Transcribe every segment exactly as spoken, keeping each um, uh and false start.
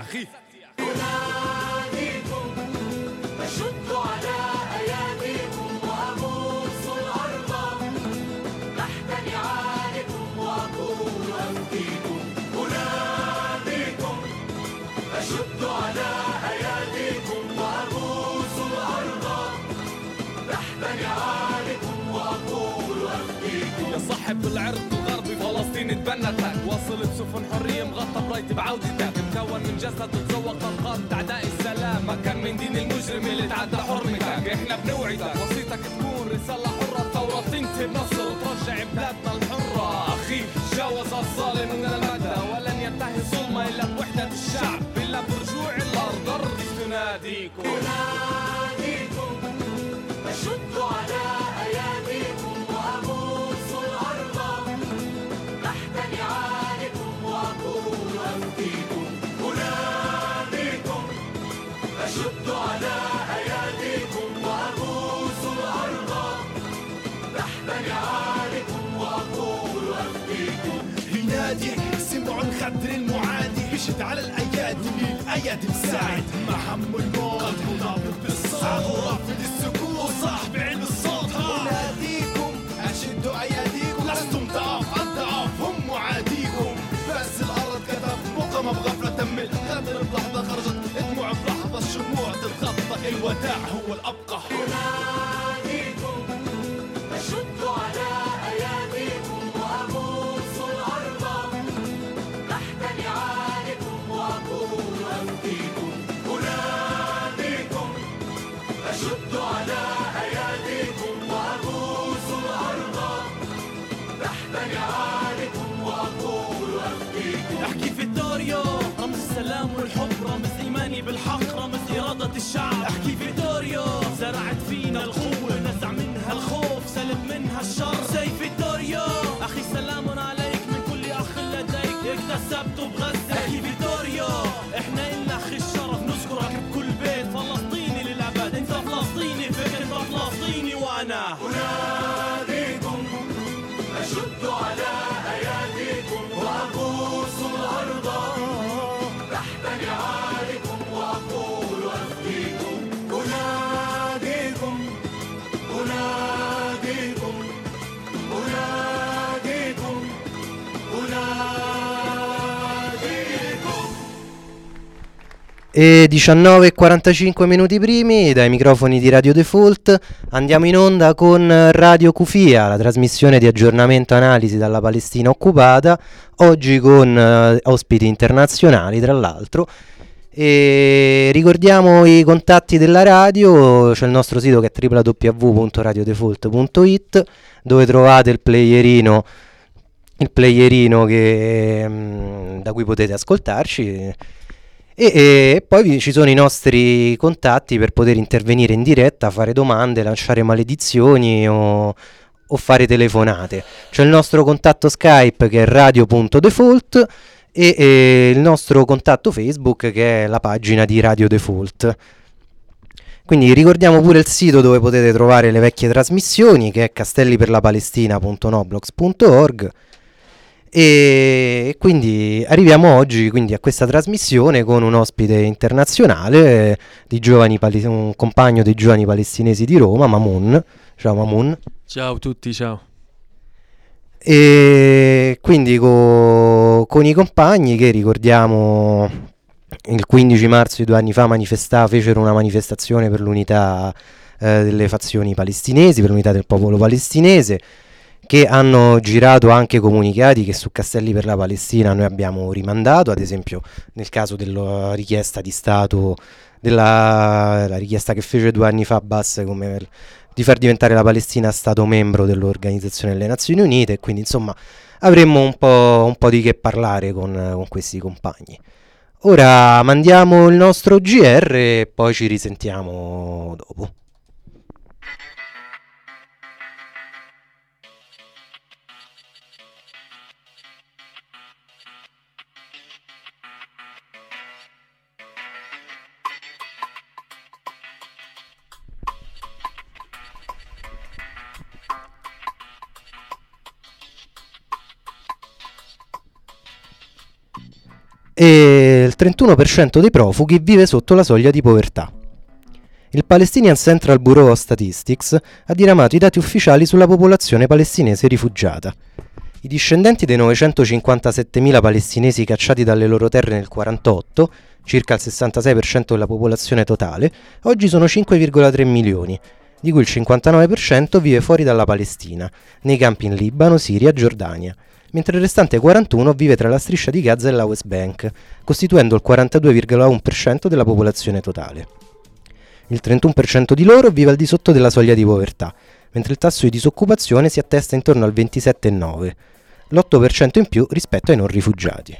أخي. أناديكم أشد على أياديكم وأبوس الأرض تحت نعالكم وأقول أفديكم. أناديكم أشد على أياديكم وأبوس الأرض تحت نعالكم وأقول أفديكم. يا صاحب العرض الغربي فلسطين اتبنتك، وصلت سفن حرية مغطى برايت بعودتك، مكون من جسد تتذوق طلقات أعداء السلام، مكان من دين المجرم اللي تعدى حرمتك. احنا بنوعدك وصيتك تكون رسالة حرة، الثورة تنتهي بنصر وترجع بلادنا الحرة. أخي جاوز الظالم من المدى ولن ينتهي ظلمه إلا بوحدة الشعب، إلا برجوع الأرض. أرض تناديكم أناديكم أشد على أياديكم وأبوس الأرض تحت نعالكم وأقول أفديكم. أناديكم أشد على أياديكم وأبوس الأرض تحت نعالكم وأقول أفديكم. ينادي سمعوا الخدر المعادي، يشد على الأيادي للأيادي مساعد، محم الموت ونابض بالصوت ورافض السكوت وصاحب علم الصوت. أناديكم أشدوا أياديكم، لستم ضعاف الضعاف هم معاديكم، بس الأرض كتب مقامة بغفلة تم الخدر بلحظة خرجت دموع بلحظة، الشموع تتخطى الوداع هو الأبقى. أناديكم أشد على أياديكم وأبوس الأرض تحت نعالكم وأقول أفديكم. أناديكم أشد على أياديكم وأبوس الأرض تحت نعالكم وأقول أفديكم. احكي في الدوريو رمز السلام والحب، رمز إيماني بالحق، رمز إرادة الشعب. احكي في الدوريو زرعت فينا القوة، نزع منها الخوف سلب منها الشر. سيف الدوريو أخي سلام عليك من كل أخ لديك اكتسبته بغزة. احكي في الدوريو احنا إلنا أخي الشرف نذكرك بكل بيت، فلسطيني للأبد انت فلسطيني فيك، انت فلسطيني وأنا. أناديكم أشد على أياديكم وأبوس الأرض تحت نعالكم وأقول أفديكم. أناديكم أناديكم أناديكم أناديكم. E diciannove e quarantacinque minuti primi dai microfoni di Radio Default andiamo in onda con Radio Kufia, la trasmissione di aggiornamento e analisi dalla Palestina occupata, oggi con eh, ospiti internazionali tra l'altro. E ricordiamo i contatti della radio, c'è il nostro sito che è w w w punto radio default punto i t, dove trovate il playerino il playerino che, mh, da cui potete ascoltarci. E, e poi vi- ci sono i nostri contatti per poter intervenire in diretta, fare domande, lanciare maledizioni o, o fare telefonate. C'è il nostro contatto Skype che è radio punto default e, e il nostro contatto Facebook che è la pagina di Radio Default. Quindi ricordiamo pure il sito dove potete trovare le vecchie trasmissioni, che è castelliperlapalestina punto noblogs punto org. E quindi arriviamo oggi quindi a questa trasmissione con un ospite internazionale, eh, di giovani pale- un compagno dei giovani palestinesi di Roma, Mamoun. Ciao Mamoun. Ciao a tutti, ciao. E quindi co- con i compagni che ricordiamo il quindici marzo di due anni fa manifesta- fecero una manifestazione per l'unità eh, delle fazioni palestinesi, per l'unità del popolo palestinese, che hanno girato anche comunicati che su Castelli per la Palestina noi abbiamo rimandato, ad esempio nel caso della richiesta di Stato, della la richiesta che fece due anni fa Abbas come di far diventare la Palestina Stato membro dell'Organizzazione delle Nazioni Unite, e quindi insomma avremmo un po', un po' di che parlare con, con questi compagni. Ora mandiamo il nostro G R e poi ci risentiamo dopo. e il trentuno per cento dei profughi vive sotto la soglia di povertà. Il Palestinian Central Bureau of Statistics ha diramato i dati ufficiali sulla popolazione palestinese rifugiata. I discendenti dei novecentocinquantasettemila palestinesi cacciati dalle loro terre nel quarantotto, circa il sessantasei per cento della popolazione totale, oggi sono cinque virgola tre milioni, di cui il cinquantanove per cento vive fuori dalla Palestina, nei campi in Libano, Siria e Giordania, mentre il restante quarantuno vive tra la striscia di Gaza e la West Bank, costituendo il quarantadue virgola uno per cento della popolazione totale. Il trentuno per cento di loro vive al di sotto della soglia di povertà, mentre il tasso di disoccupazione si attesta intorno al ventisette virgola nove, l'otto per cento in più rispetto ai non rifugiati.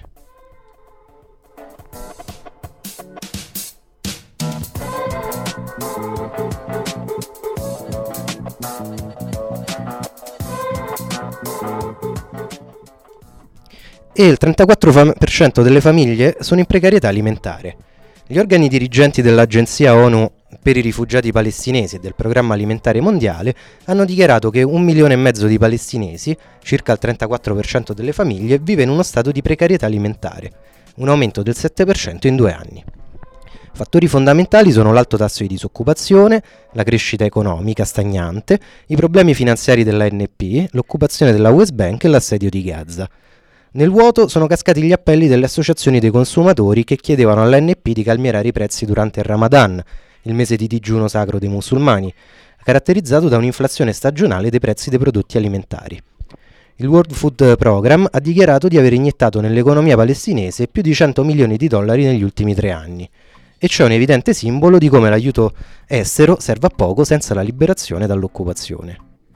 E il trentaquattro per cento delle famiglie sono in precarietà alimentare. Gli organi dirigenti dell'Agenzia ONU per i rifugiati palestinesi e del Programma Alimentare Mondiale hanno dichiarato che un milione e mezzo di palestinesi, circa il trentaquattro per cento delle famiglie, vive in uno stato di precarietà alimentare, un aumento del sette per cento in due anni. Fattori fondamentali sono l'alto tasso di disoccupazione, la crescita economica stagnante, i problemi finanziari dell'A N P, l'occupazione della West Bank e l'assedio di Gaza. Nel vuoto sono cascati gli appelli delle associazioni dei consumatori che chiedevano all'A N P di calmierare i prezzi durante il Ramadan, il mese di digiuno sacro dei musulmani, caratterizzato da un'inflazione stagionale dei prezzi dei prodotti alimentari. Il World Food Programme ha dichiarato di aver iniettato nell'economia palestinese più di cento milioni di dollari negli ultimi tre anni, e c'è un evidente simbolo di come l'aiuto estero serva a poco senza la liberazione dall'occupazione.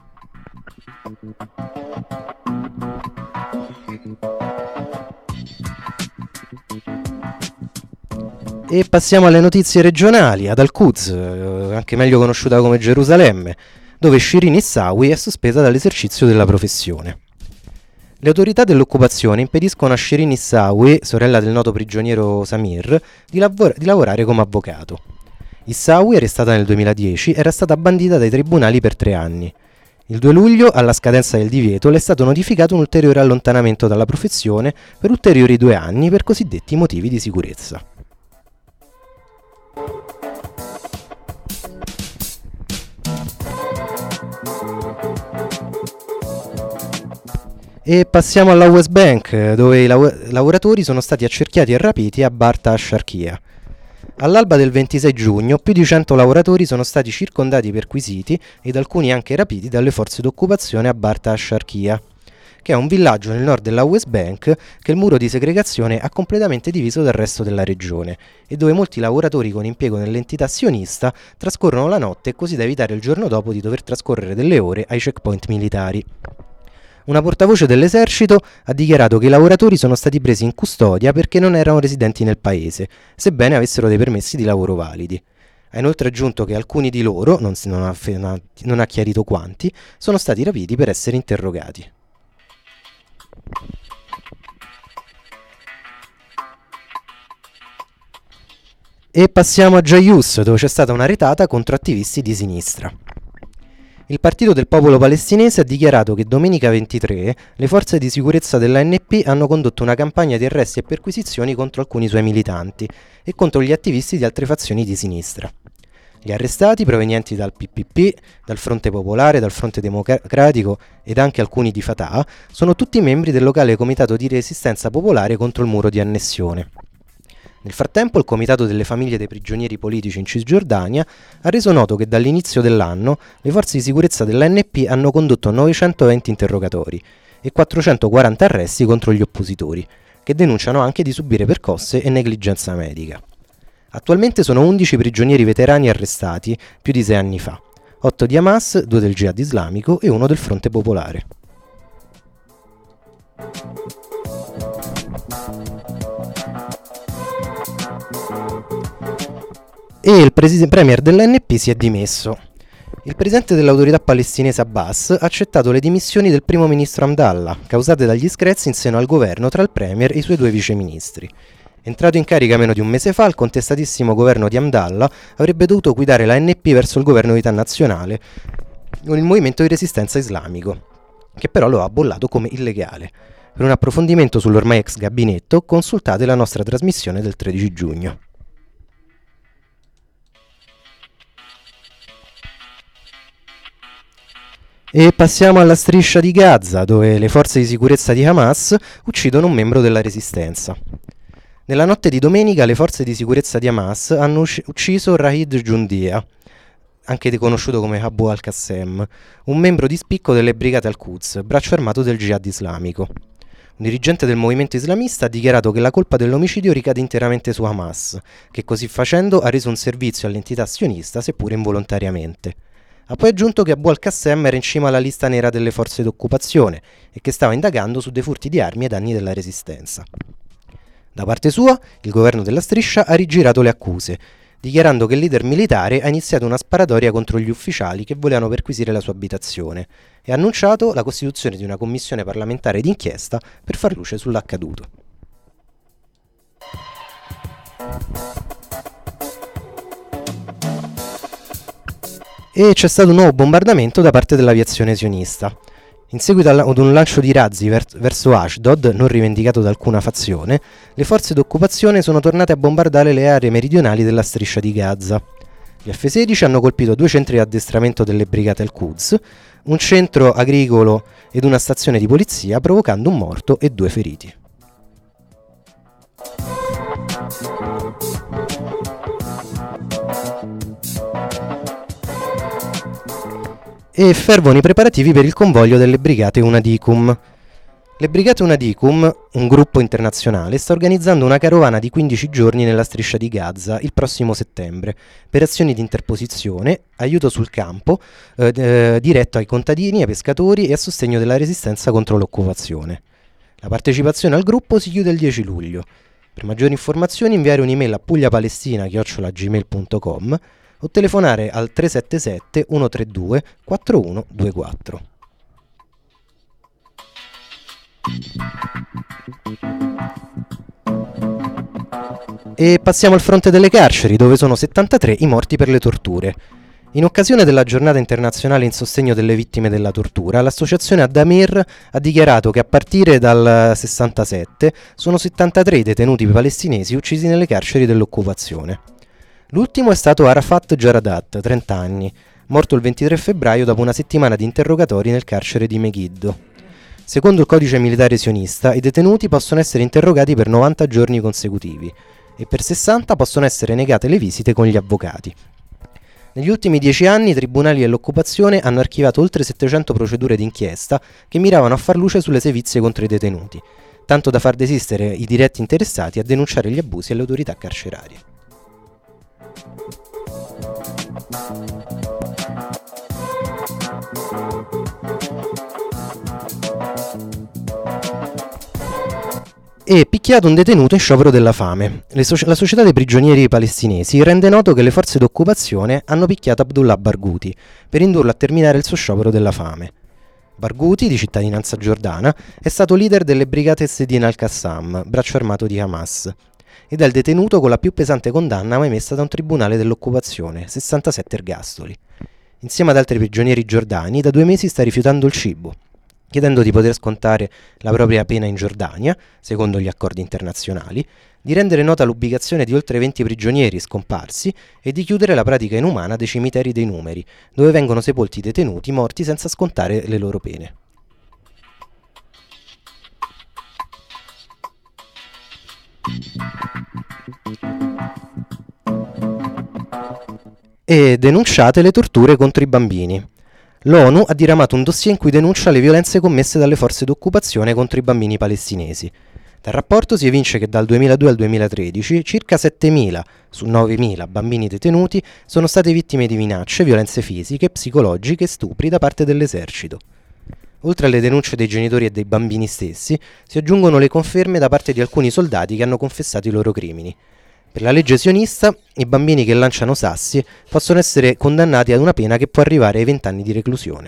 E passiamo alle notizie regionali, ad Al-Quds, anche meglio conosciuta come Gerusalemme, dove Shirin Issawi è sospesa dall'esercizio della professione. Le autorità dell'occupazione impediscono a Shirin Issawi, sorella del noto prigioniero Samir, di, lavor- di lavorare come avvocato. Issawi, arrestata nel duemiladieci, era stata bandita dai tribunali per tre anni. Il due luglio, alla scadenza del divieto, le è stato notificato un ulteriore allontanamento dalla professione per ulteriori due anni per cosiddetti motivi di sicurezza. E passiamo alla West Bank, dove i lav- lavoratori sono stati accerchiati e rapiti a Barta a-Sharqiya. All'alba del ventisei giugno più di cento lavoratori sono stati circondati e perquisiti ed alcuni anche rapiti dalle forze d'occupazione a Barta a-Sharqiya, che è un villaggio nel nord della West Bank che il muro di segregazione ha completamente diviso dal resto della regione e dove molti lavoratori con impiego nell'entità sionista trascorrono la notte così da evitare il giorno dopo di dover trascorrere delle ore ai checkpoint militari. Una portavoce dell'esercito ha dichiarato che i lavoratori sono stati presi in custodia perché non erano residenti nel paese, sebbene avessero dei permessi di lavoro validi. Ha inoltre aggiunto che alcuni di loro, non, non, ha, non ha chiarito quanti, sono stati rapiti per essere interrogati. E passiamo a Jayus, dove c'è stata una retata contro attivisti di sinistra. Il Partito del Popolo Palestinese ha dichiarato che domenica ventitré le forze di sicurezza dell'A N P hanno condotto una campagna di arresti e perquisizioni contro alcuni suoi militanti e contro gli attivisti di altre fazioni di sinistra. Gli arrestati, provenienti dal P P P, dal Fronte Popolare, dal Fronte Democratico ed anche alcuni di Fatah, sono tutti membri del locale comitato di resistenza popolare contro il muro di annessione. Nel frattempo il Comitato delle famiglie dei prigionieri politici in Cisgiordania ha reso noto che dall'inizio dell'anno le forze di sicurezza dell'A N P hanno condotto novecentoventi interrogatori e quattrocentoquaranta arresti contro gli oppositori, che denunciano anche di subire percosse e negligenza medica. Attualmente sono undici prigionieri veterani arrestati più di sei anni fa, otto di Hamas, due del Jihad islamico e uno del Fronte Popolare. E il presi- premier dell'A N P si è dimesso. Il presidente dell'autorità palestinese Abbas ha accettato le dimissioni del primo ministro Abdallah, causate dagli screzi in seno al governo tra il premier e i suoi due viceministri. Entrato in carica meno di un mese fa, il contestatissimo governo di Abdallah avrebbe dovuto guidare l'A N P verso il governo di unità nazionale con il movimento di resistenza islamico, che però lo ha bollato come illegale. Per un approfondimento sull'ormai ex gabinetto, consultate la nostra trasmissione del tredici giugno. E passiamo alla striscia di Gaza, dove le forze di sicurezza di Hamas uccidono un membro della resistenza. Nella notte di domenica le forze di sicurezza di Hamas hanno uc- ucciso Rahid Jundia, anche conosciuto come Abu al-Qassem, un membro di spicco delle Brigate al-Quds, braccio armato del Jihad islamico. Un dirigente del movimento islamista ha dichiarato che la colpa dell'omicidio ricade interamente su Hamas, che così facendo ha reso un servizio all'entità sionista, seppure involontariamente. Ha poi aggiunto che Abu al-Qassem era in cima alla lista nera delle forze d'occupazione e che stava indagando su dei furti di armi ai danni della resistenza. Da parte sua, il governo della striscia ha rigirato le accuse, dichiarando che il leader militare ha iniziato una sparatoria contro gli ufficiali che volevano perquisire la sua abitazione e ha annunciato la costituzione di una commissione parlamentare d'inchiesta per far luce sull'accaduto. E c'è stato un nuovo bombardamento da parte dell'aviazione sionista. In seguito ad un lancio di razzi ver- verso Ashdod, non rivendicato da alcuna fazione, le forze d'occupazione sono tornate a bombardare le aree meridionali della striscia di Gaza. Gli F sedici hanno colpito due centri di addestramento delle Brigate al-Quds, un centro agricolo ed una stazione di polizia, provocando un morto e due feriti. E fervono i preparativi per il convoglio delle Brigate Unadicum. Le Brigate Unadicum, un gruppo internazionale, sta organizzando una carovana di quindici giorni nella striscia di Gaza il prossimo settembre per azioni di interposizione, aiuto sul campo, eh, eh, diretto ai contadini, ai pescatori e a sostegno della resistenza contro l'occupazione. La partecipazione al gruppo si chiude il dieci luglio. Per maggiori informazioni inviare un'email a pugliapalestina chiocciola gmail punto com o telefonare al tre sette sette uno tre due quattro uno due quattro. E passiamo al fronte delle carceri, dove sono settantatré i morti per le torture. In occasione della giornata internazionale in sostegno delle vittime della tortura, l'associazione Ad-Damir ha dichiarato che a partire dal sessantasette sono settantatré i detenuti palestinesi uccisi nelle carceri dell'occupazione. L'ultimo è stato Arafat Jaradat, trenta anni, morto il ventitré febbraio dopo una settimana di interrogatori nel carcere di Megiddo. Secondo il codice militare sionista, i detenuti possono essere interrogati per novanta giorni consecutivi e per sessanta possono essere negate le visite con gli avvocati. Negli ultimi dieci anni i tribunali dell'occupazione hanno archivato oltre settecento procedure d'inchiesta che miravano a far luce sulle sevizie contro i detenuti, tanto da far desistere i diretti interessati a denunciare gli abusi alle autorità carcerarie. E picchiato un detenuto in sciopero della fame. Le so- la società dei prigionieri palestinesi rende noto che le forze d'occupazione hanno picchiato Abdullah Barghouti per indurlo a terminare il suo sciopero della fame. Barghouti, di cittadinanza giordana, è stato leader delle Brigate Sedin al-Qassam, braccio armato di Hamas, ed è il detenuto con la più pesante condanna mai emessa da un tribunale dell'occupazione, sessantasette ergastoli. Insieme ad altri prigionieri giordani, da due mesi sta rifiutando il cibo, chiedendo di poter scontare la propria pena in Giordania, secondo gli accordi internazionali, di rendere nota l'ubicazione di oltre venti prigionieri scomparsi e di chiudere la pratica inumana dei cimiteri dei numeri, dove vengono sepolti detenuti morti senza scontare le loro pene. E denunciate le torture contro i bambini. L'ONU ha diramato un dossier in cui denuncia le violenze commesse dalle forze d'occupazione contro i bambini palestinesi. Dal rapporto si evince che dal duemiladue al duemilatredici circa settemila su novemila bambini detenuti sono state vittime di minacce, violenze fisiche, psicologiche e stupri da parte dell'esercito. Oltre alle denunce dei genitori e dei bambini stessi, si aggiungono le conferme da parte di alcuni soldati che hanno confessato i loro crimini. Per la legge sionista, i bambini che lanciano sassi possono essere condannati ad una pena che può arrivare ai venti anni di reclusione.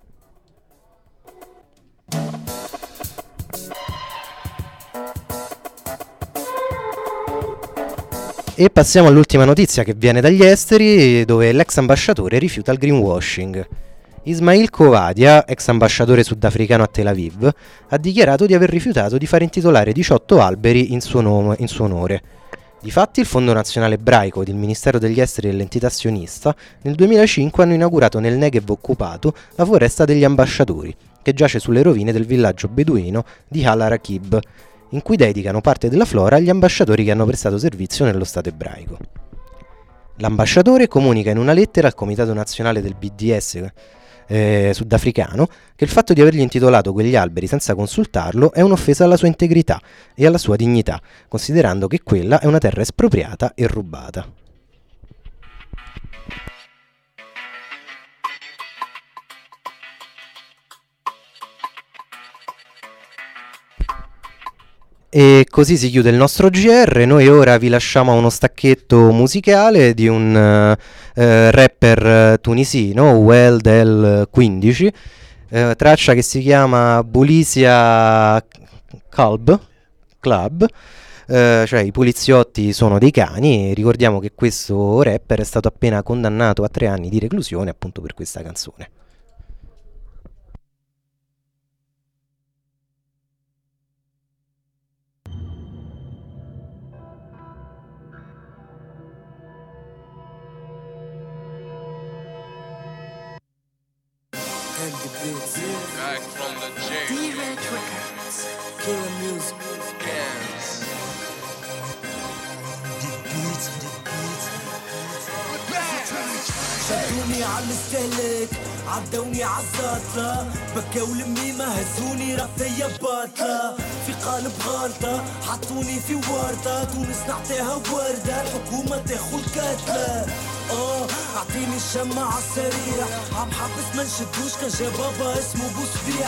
E passiamo all'ultima notizia che viene dagli esteri, dove l'ex ambasciatore rifiuta il greenwashing. Ismail Kovadia, ex ambasciatore sudafricano a Tel Aviv, ha dichiarato di aver rifiutato di far intitolare diciotto alberi in suo, nome, in suo onore. Difatti il Fondo Nazionale Ebraico ed il Ministero degli Esteri dell'entità sionista nel duemilacinque hanno inaugurato nel Negev occupato la foresta degli ambasciatori, che giace sulle rovine del villaggio beduino di Al-Arakib, in cui dedicano parte della flora agli ambasciatori che hanno prestato servizio nello Stato ebraico. L'ambasciatore comunica in una lettera al Comitato Nazionale del B D S eh, sudafricano che il fatto di avergli intitolato quegli alberi senza consultarlo è un'offesa alla sua integrità e alla sua dignità, considerando che quella è una terra espropriata e rubata. E così si chiude il nostro G R. Noi ora vi lasciamo a uno stacchetto musicale di un uh, uh, rapper tunisino, Well del quindici, uh, traccia che si chiama Bulisia Club, Club uh, cioè i poliziotti sono dei cani, e ricordiamo che questo rapper è stato appena condannato a tre anni di reclusione appunto per questa canzone. Back from the J. D-Rich Records. Killer music. Cans. شدوني على الستهلك عدوني عالزاطلة بكاو لميمة هزوني رفية باطلة في قالب غلطة حطوني في وردة تونس نعطيها وردة الحكومة تاخو الكتلة اه اعطيني الشمع عالسريع عم حبس ما نشدوش كان جا بابا اسمه بوسبيع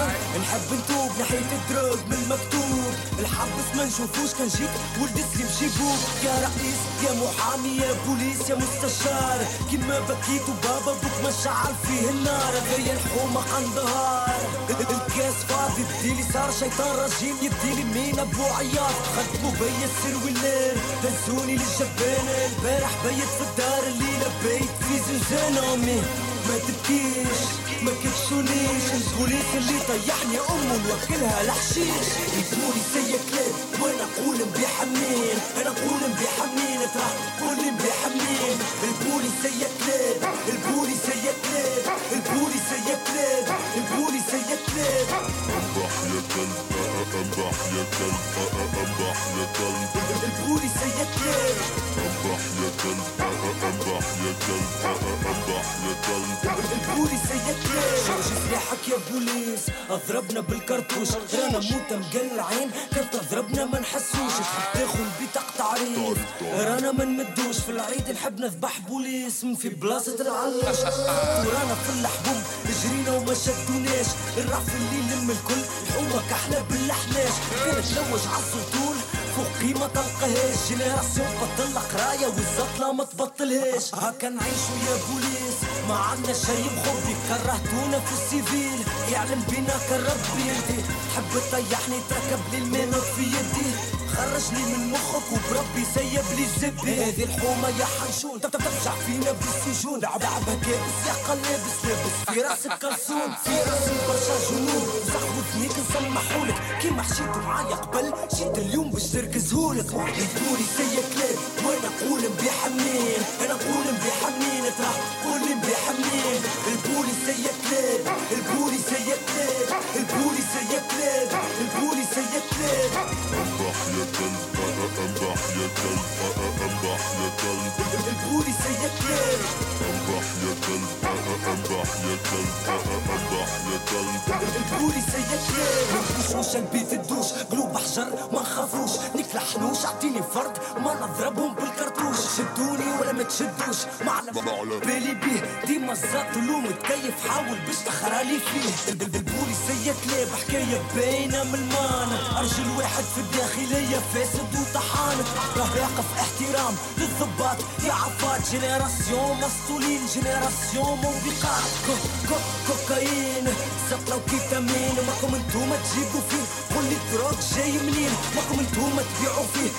نحب نتوب ناحية الدروب من المكتوب الحبس ما نشوفوش كان جيت ولد سليم جيبوك يا رئيس يا محامي يا بوليس يا مستشار كيما بكيت وبابا بوك ما شعل فيه النار غير الحومة قندهار الكاس فاضي بديلي صار شيطان رجيم يبديلي مين ابو عياط خدمو بيا السر والليل دزوني للجبانة البارح بيت في الدار الليلة بيت في زنزانة امي ما تبكيش ما كبسونيش البوليس اللي طيحني امه نوكلها لحشيش البوليسية كلاب وانا اقول بيحمين انا اقول بيحمين ترى تقول بيحمين البوليسية كلاب البوليسية كلاب البوليسية كلاب البوليسية كلاب انبح يا كلب انبح يا كلب انبح يا كلب البوليسية كلاب انبح يا كلب انبح يا كلب انبح يا كلب البوليسية كلاب شوش سلاحك يا بوليس اضربنا بالكرتوش رانا موتة مقلعين كنت تضربنا ما نحسوش تحب تاخذ بطاقة تعريف رانا ما نمدوش في العيد نحب نذبح بوليس من في بلاصة العلاش ورانا في الحبوب جرينا وما شدوناش الرعف اللي لم الكل الحومة كحلة باللحماش كانت لوج عالسطول فوق قيمة تلقاهاش جينيراسيون بطل قراية والزطلة ما تبطلهاش هكا نعيشو يا بوليس ما عنا شي مخبي كرهتونا في السيفيل يعلم بينا كربي انتي تحب تطيحني تركب لي المينوت في يدي خرجني من مخك وبربي سيب لي الزبي هذه الحومة يا حنشون ترجع فينا بالسجون لعب لعبها كابس يا قلابس لابس في راسك كرسون في راسي برشا جنون زخوتني نسمحولك كيما حشيت معايا قبل جيت اليوم باش تركزهولك البوليسية كلاب وانا اقول بيحمين انا اقول بيحمين ترى قول بيحمين البوليسية كلاب البوليسية كلاب البوليسية كلاب البوليسية كلاب انبح يا كلب انبح يا كلب انبح يا كلب البوليسية كلاب انبح يا كلب انبح يا كلب انبح يا كلب البوليسية كلاب منفوش البيت الدوش قلوب حجر ما نخافوش نكلحنوش اعطيني فرد ما نضربهم بالكرتوش شدوني ولا ما تشدوش معلم بالي بيه ديما الزاط ولو متكيف حاول باش تخرالي فيه البوليسية كلاب حكاية باينة من المانا ارجل واحد في الداخلية فاسد وطحان راه يقف احترام للضباط يا عفات جينيراسيون مسطولين جينيراسيون موبقات كو كو كوكايين سطلة وكيتامين ماكم انتوما تجيبوا فيه قولي الدروك جاي منين ماكم انتوما تبيعوا فيه انتوما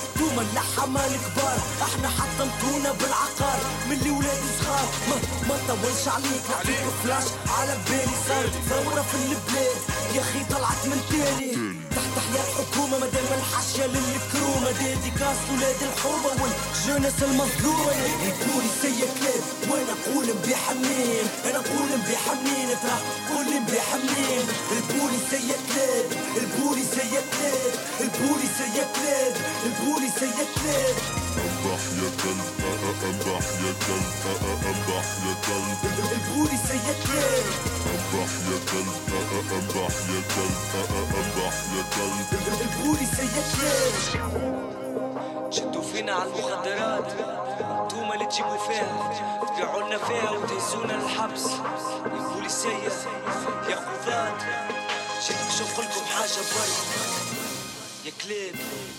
ولا حمال كبار احنا حطمتونا بالعقار من اللي ولاد صغار ما ما طولش عليك نعطيك فلاش على بالي صار ثورة في البلاد يا اخي طلعت من تاني تحت حياة الحكومة مادام الحاشية للكرومة ديديكاس ولاد الحومة والجنس المظلومة البوليسية كلاب وانا اقول بحنين انا اقول بحنين ترى قول بحنين البوليسية كلاب البوليسية كلاب البوليسية كلاب البوليسية كلاب انبح يا كلب انبح يا كلب انبح يا كلب البوليسية كلاب انبح يا كلب انبح يا كلب انبح يا كلب البوليسية كلاب شدوا فينا على المخدرات انتوما اللي تجيبوا فيها تبيعوا لنا فيها وتهزونا للحبس البوليسية يا قضاة شدوا شو نقولكم حاجة برا يا كلاب.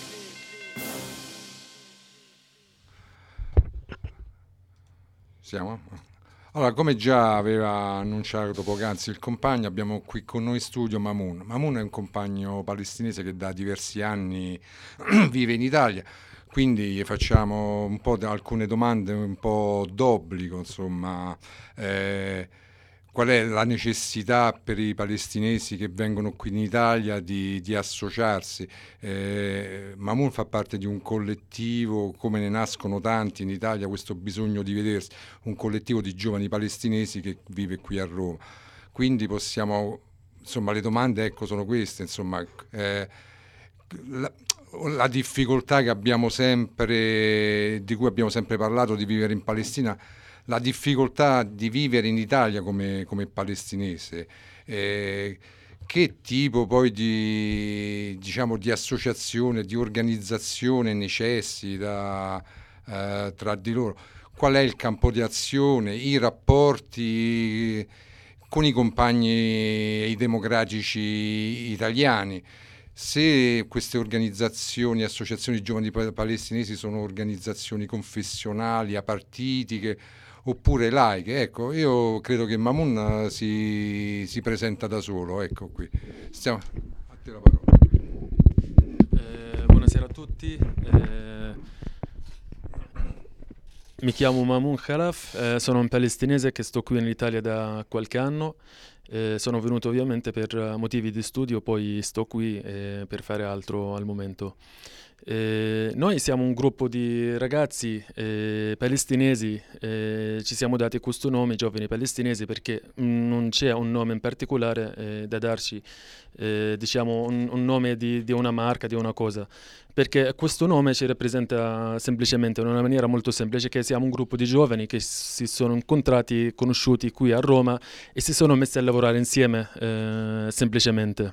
Siamo? Allora, come già aveva annunciato poc'anzi il compagno, abbiamo qui con noi in studio Mamoun. Mamoun è un compagno palestinese che da diversi anni vive in Italia, quindi gli facciamo un po' alcune domande un po' d'obbligo, insomma. Eh, qual è la necessità per i palestinesi che vengono qui in Italia di, di associarsi? Eh, Mamoun fa parte di un collettivo, come ne nascono tanti in Italia, questo bisogno di vedersi, un collettivo di giovani palestinesi che vive qui a Roma. Quindi possiamo, insomma, le domande ecco sono queste, insomma, eh, la, la difficoltà che abbiamo sempre, di cui abbiamo sempre parlato, di vivere in Palestina, la difficoltà di vivere in Italia come, come palestinese, eh, che tipo poi di, diciamo, di associazione, di organizzazione necessita eh, tra di loro? Qual è il campo di azione, i rapporti con i compagni e i democratici italiani? Se queste organizzazioni, associazioni di giovani palestinesi sono organizzazioni confessionali, apartitiche, oppure laiche, ecco, io credo che Mamoun si, si presenta da solo, ecco qui. Stiamo... A te la parola. Eh, buonasera a tutti, eh, mi chiamo Mamoun Khalaf, eh, sono un palestinese che sto qui in Italia da qualche anno, eh, sono venuto ovviamente per motivi di studio, poi sto qui eh, per fare altro al momento. Eh, noi siamo un gruppo di ragazzi eh, palestinesi, eh, ci siamo dati questo nome, giovani palestinesi, perché non c'è un nome in particolare eh, da darci, eh, diciamo un, un nome di, di una marca, di una cosa, perché questo nome ci rappresenta semplicemente in una maniera molto semplice che siamo un gruppo di giovani che si sono incontrati, conosciuti qui a Roma e si sono messi a lavorare insieme eh, semplicemente.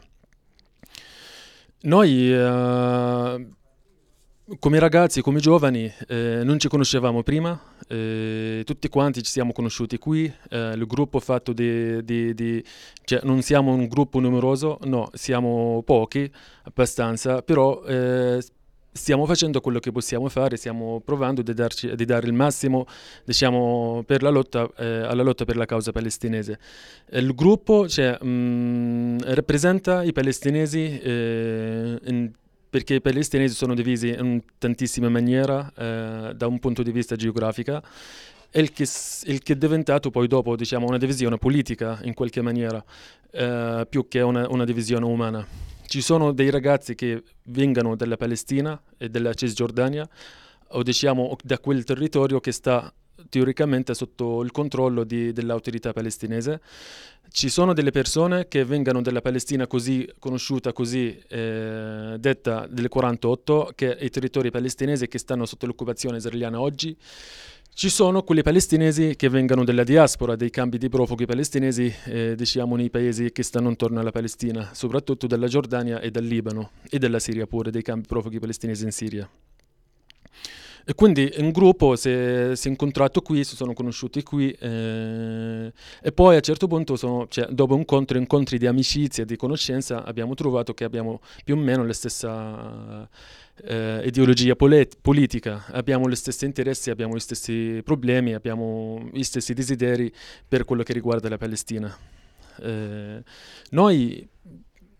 Noi eh, come ragazzi, come giovani, eh, non ci conoscevamo prima, eh, tutti quanti ci siamo conosciuti qui, eh, il gruppo fatto di, di, di, cioè non siamo un gruppo numeroso, no, siamo pochi, abbastanza, però eh, stiamo facendo quello che possiamo fare, stiamo provando di, darci, di dare il massimo, diciamo, per la lotta, eh, alla lotta per la causa palestinese. Il gruppo cioè, mh, rappresenta i palestinesi eh, in perché i palestinesi sono divisi in tantissime maniere eh, da un punto di vista geografico, e il che, il che è diventato poi dopo diciamo, una divisione politica in qualche maniera, eh, più che una, una divisione umana. Ci sono dei ragazzi che vengono dalla Palestina e dalla Cisgiordania, o diciamo da quel territorio che sta teoricamente sotto il controllo di, dell'autorità palestinese. Ci sono delle persone che vengono dalla Palestina così conosciuta, così eh, detta del quarantotto, che è i territori palestinesi che stanno sotto l'occupazione israeliana oggi. Ci sono quelli palestinesi che vengono dalla diaspora, dei campi di profughi palestinesi, eh, diciamo nei paesi che stanno intorno alla Palestina, soprattutto dalla Giordania e dal Libano, e dalla Siria pure, dei campi profughi palestinesi in Siria. E quindi un gruppo si è, si è incontrato qui, si sono conosciuti qui eh, e poi a un certo punto, sono, cioè, dopo incontri, incontri di amicizia, di conoscenza, abbiamo trovato che abbiamo più o meno la stessa eh, ideologia polet- politica, abbiamo gli stessi interessi, abbiamo gli stessi problemi, abbiamo gli stessi desideri per quello che riguarda la Palestina. Eh, noi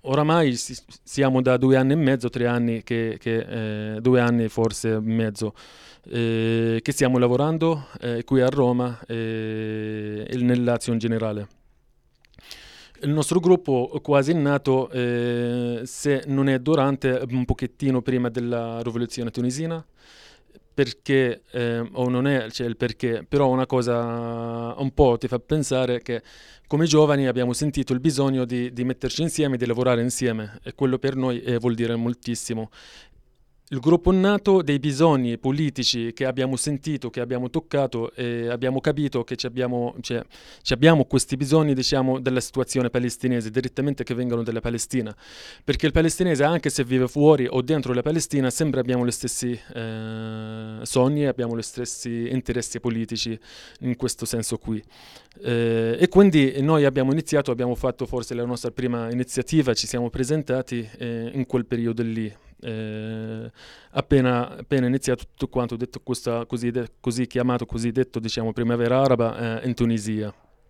oramai si, siamo da due anni e mezzo, tre anni, che, che, eh, due anni forse e mezzo, eh, che stiamo lavorando eh, qui a Roma eh, e nel Lazio in generale. Il nostro gruppo quasi è nato, eh, se non è durante, un pochettino prima della rivoluzione tunisina, perché, eh, o non è, cioè il perché, però una cosa un po' ti fa pensare che come giovani abbiamo sentito il bisogno di, di metterci insieme, di lavorare insieme, e quello per noi eh, vuol dire moltissimo. Il gruppo è nato dei bisogni politici che abbiamo sentito, che abbiamo toccato, e abbiamo capito che ci abbiamo, cioè, ci abbiamo questi bisogni, diciamo, della situazione palestinese, direttamente che vengono dalla Palestina. Perché il palestinese, anche se vive fuori o dentro la Palestina, sempre abbiamo gli stessi eh, sogni, abbiamo gli stessi interessi politici in questo senso qui. Eh, e quindi noi abbiamo iniziato, abbiamo fatto forse la nostra prima iniziativa, ci siamo presentati eh, in quel periodo lì. Eh, appena, appena iniziato tutto quanto, detto questa così, de, così chiamato cosiddetto, diciamo, primavera araba eh, in Tunisia.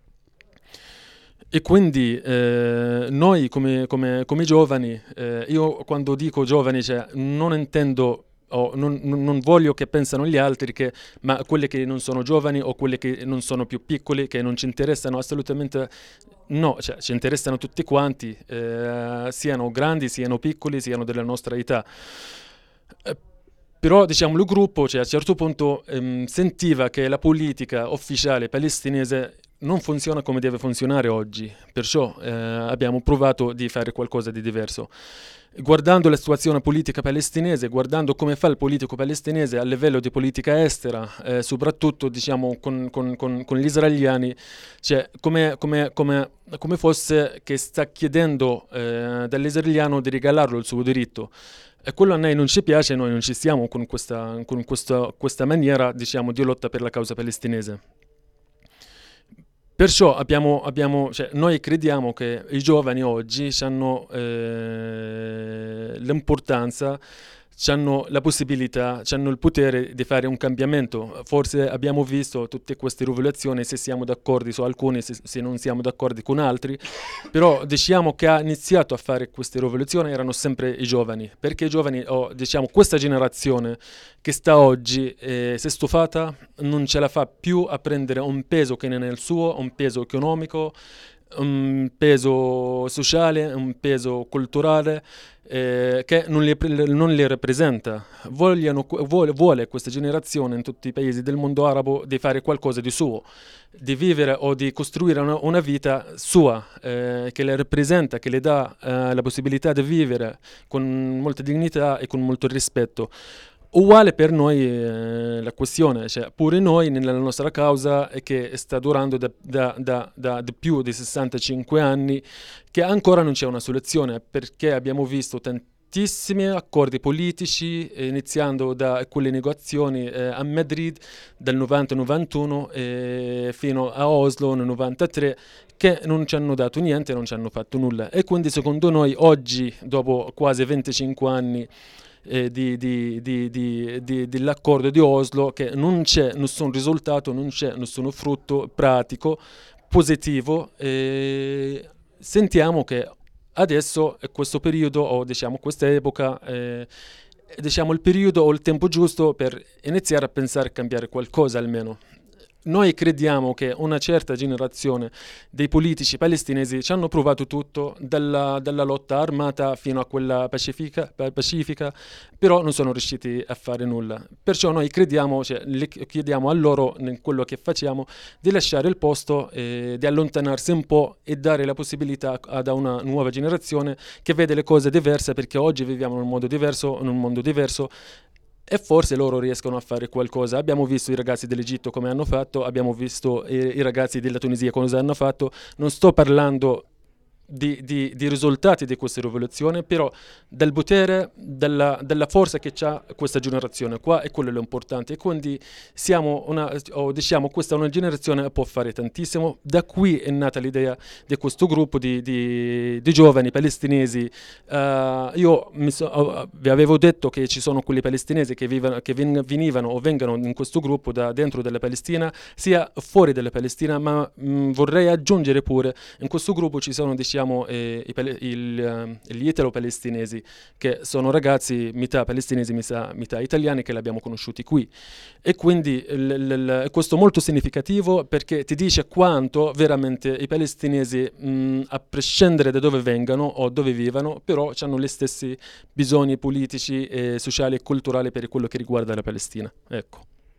E quindi eh, noi come, come, come giovani, eh, io quando dico giovani, cioè, non intendo o non, non voglio che pensano gli altri che ma quelli che non sono giovani o quelli che non sono più piccoli, che non ci interessano assolutamente. No, cioè, ci interessano tutti quanti, eh, siano grandi, siano piccoli, siano della nostra età. Eh, però, diciamo, il gruppo, cioè, a un certo punto ehm, sentiva che la politica ufficiale palestinese non funziona come deve funzionare oggi, perciò eh, abbiamo provato di fare qualcosa di diverso. Guardando la situazione politica palestinese, guardando come fa il politico palestinese a livello di politica estera, eh, soprattutto, diciamo, con, con, con, con gli israeliani, cioè come, come, come, come fosse che sta chiedendo eh, dall'israeliano di regalarlo il suo diritto. E quello a noi non ci piace, noi non ci stiamo con questa, con questa, questa maniera, diciamo, di lotta per la causa palestinese. Perciò abbiamo, abbiamo, cioè, noi crediamo che i giovani oggi hanno eh, l'importanza, hanno la possibilità, hanno il potere di fare un cambiamento. Forse abbiamo visto tutte queste rivoluzioni, se siamo d'accordo su alcune, se, se non siamo d'accordo con altri, però diciamo che ha iniziato a fare queste rivoluzioni erano sempre i giovani, perché i giovani, o diciamo questa generazione che sta oggi, eh, si è stufata, non ce la fa più a prendere un peso che non è il suo, un peso economico, un peso sociale, un peso culturale, eh, che non li, non li rappresenta. Vogliono, vuole, vuole questa generazione in tutti i paesi del mondo arabo di fare qualcosa di suo, di vivere o di costruire una, una vita sua, eh, che le rappresenta, che le dà eh, la possibilità di vivere con molta dignità e con molto rispetto. Uguale per noi eh, la questione, cioè pure noi nella nostra causa che sta durando da, da, da, da, da più di sessantacinque anni, che ancora non c'è una soluzione, perché abbiamo visto tantissimi accordi politici, eh, iniziando da quelle negoziazioni eh, a Madrid dal novanta novantuno eh, fino a Oslo nel novantatré, che non ci hanno dato niente, non ci hanno fatto nulla. E quindi secondo noi oggi, dopo quasi venticinque anni, Eh, di, di, di, di, di, dell'accordo di Oslo, che non c'è nessun risultato, non c'è nessun frutto pratico, positivo, e sentiamo che adesso è questo periodo, o diciamo questa epoca, eh, diciamo il periodo o il tempo giusto per iniziare a pensare a cambiare qualcosa almeno. Noi crediamo che una certa generazione dei politici palestinesi ci hanno provato tutto, dalla, dalla lotta armata fino a quella pacifica, pacifica, però non sono riusciti a fare nulla. Perciò noi crediamo, cioè, chiediamo a loro, in quello che facciamo, di lasciare il posto, eh, di allontanarsi un po' e dare la possibilità ad una nuova generazione che vede le cose diverse, perché oggi viviamo in un modo diverso, in un mondo diverso, e forse loro riescono a fare qualcosa. Abbiamo visto i ragazzi dell'Egitto come hanno fatto, abbiamo visto i, i ragazzi della Tunisia cosa hanno fatto. Non sto parlando di, di, di risultati di questa rivoluzione, però del potere, della, della forza che ha questa generazione qua, e quello è l'importante. E quindi siamo una, o diciamo questa è una generazione che può fare tantissimo. Da qui è nata l'idea di questo gruppo di, di, di giovani palestinesi. Uh, io mi so, uh, vi avevo detto che ci sono quelli palestinesi che, vivono, che ven, venivano o vengono in questo gruppo da dentro della Palestina, sia fuori dalla Palestina, ma mh, vorrei aggiungere pure in questo gruppo ci sono diciamo diciamo, eh, i pale- il, eh, gli italo-palestinesi, che sono ragazzi metà palestinesi, metà, metà italiani, che li abbiamo conosciuti qui. E quindi l- l- questo è molto significativo, perché ti dice quanto veramente i palestinesi, mh, a prescindere da dove vengano o dove vivano, però hanno gli stessi bisogni politici, e sociali e culturali per quello che riguarda la Palestina. Ecco.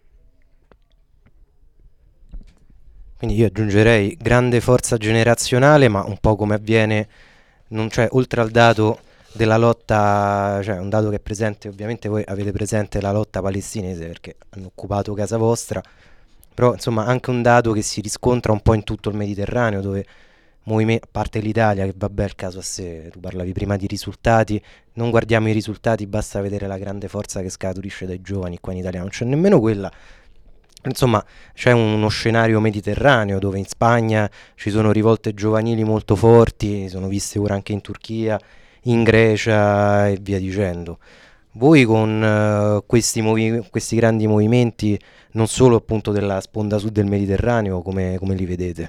Quindi io aggiungerei grande forza generazionale, ma un po' come avviene, non cioè, oltre al dato della lotta, cioè un dato che è presente, ovviamente voi avete presente la lotta palestinese perché hanno occupato casa vostra, però insomma anche un dato che si riscontra un po' in tutto il Mediterraneo, dove movime- a parte l'Italia, che vabbè il caso a sé, tu parlavi prima di risultati, non guardiamo i risultati, basta vedere la grande forza che scaturisce dai giovani qua in Italia, non c'è nemmeno quella. Insomma, c'è uno scenario mediterraneo dove in Spagna ci sono rivolte giovanili molto forti, sono viste ora anche in Turchia, in Grecia e via dicendo. Voi con eh, questi, movi- questi grandi movimenti, non solo appunto della sponda sud del Mediterraneo, come, come li vedete?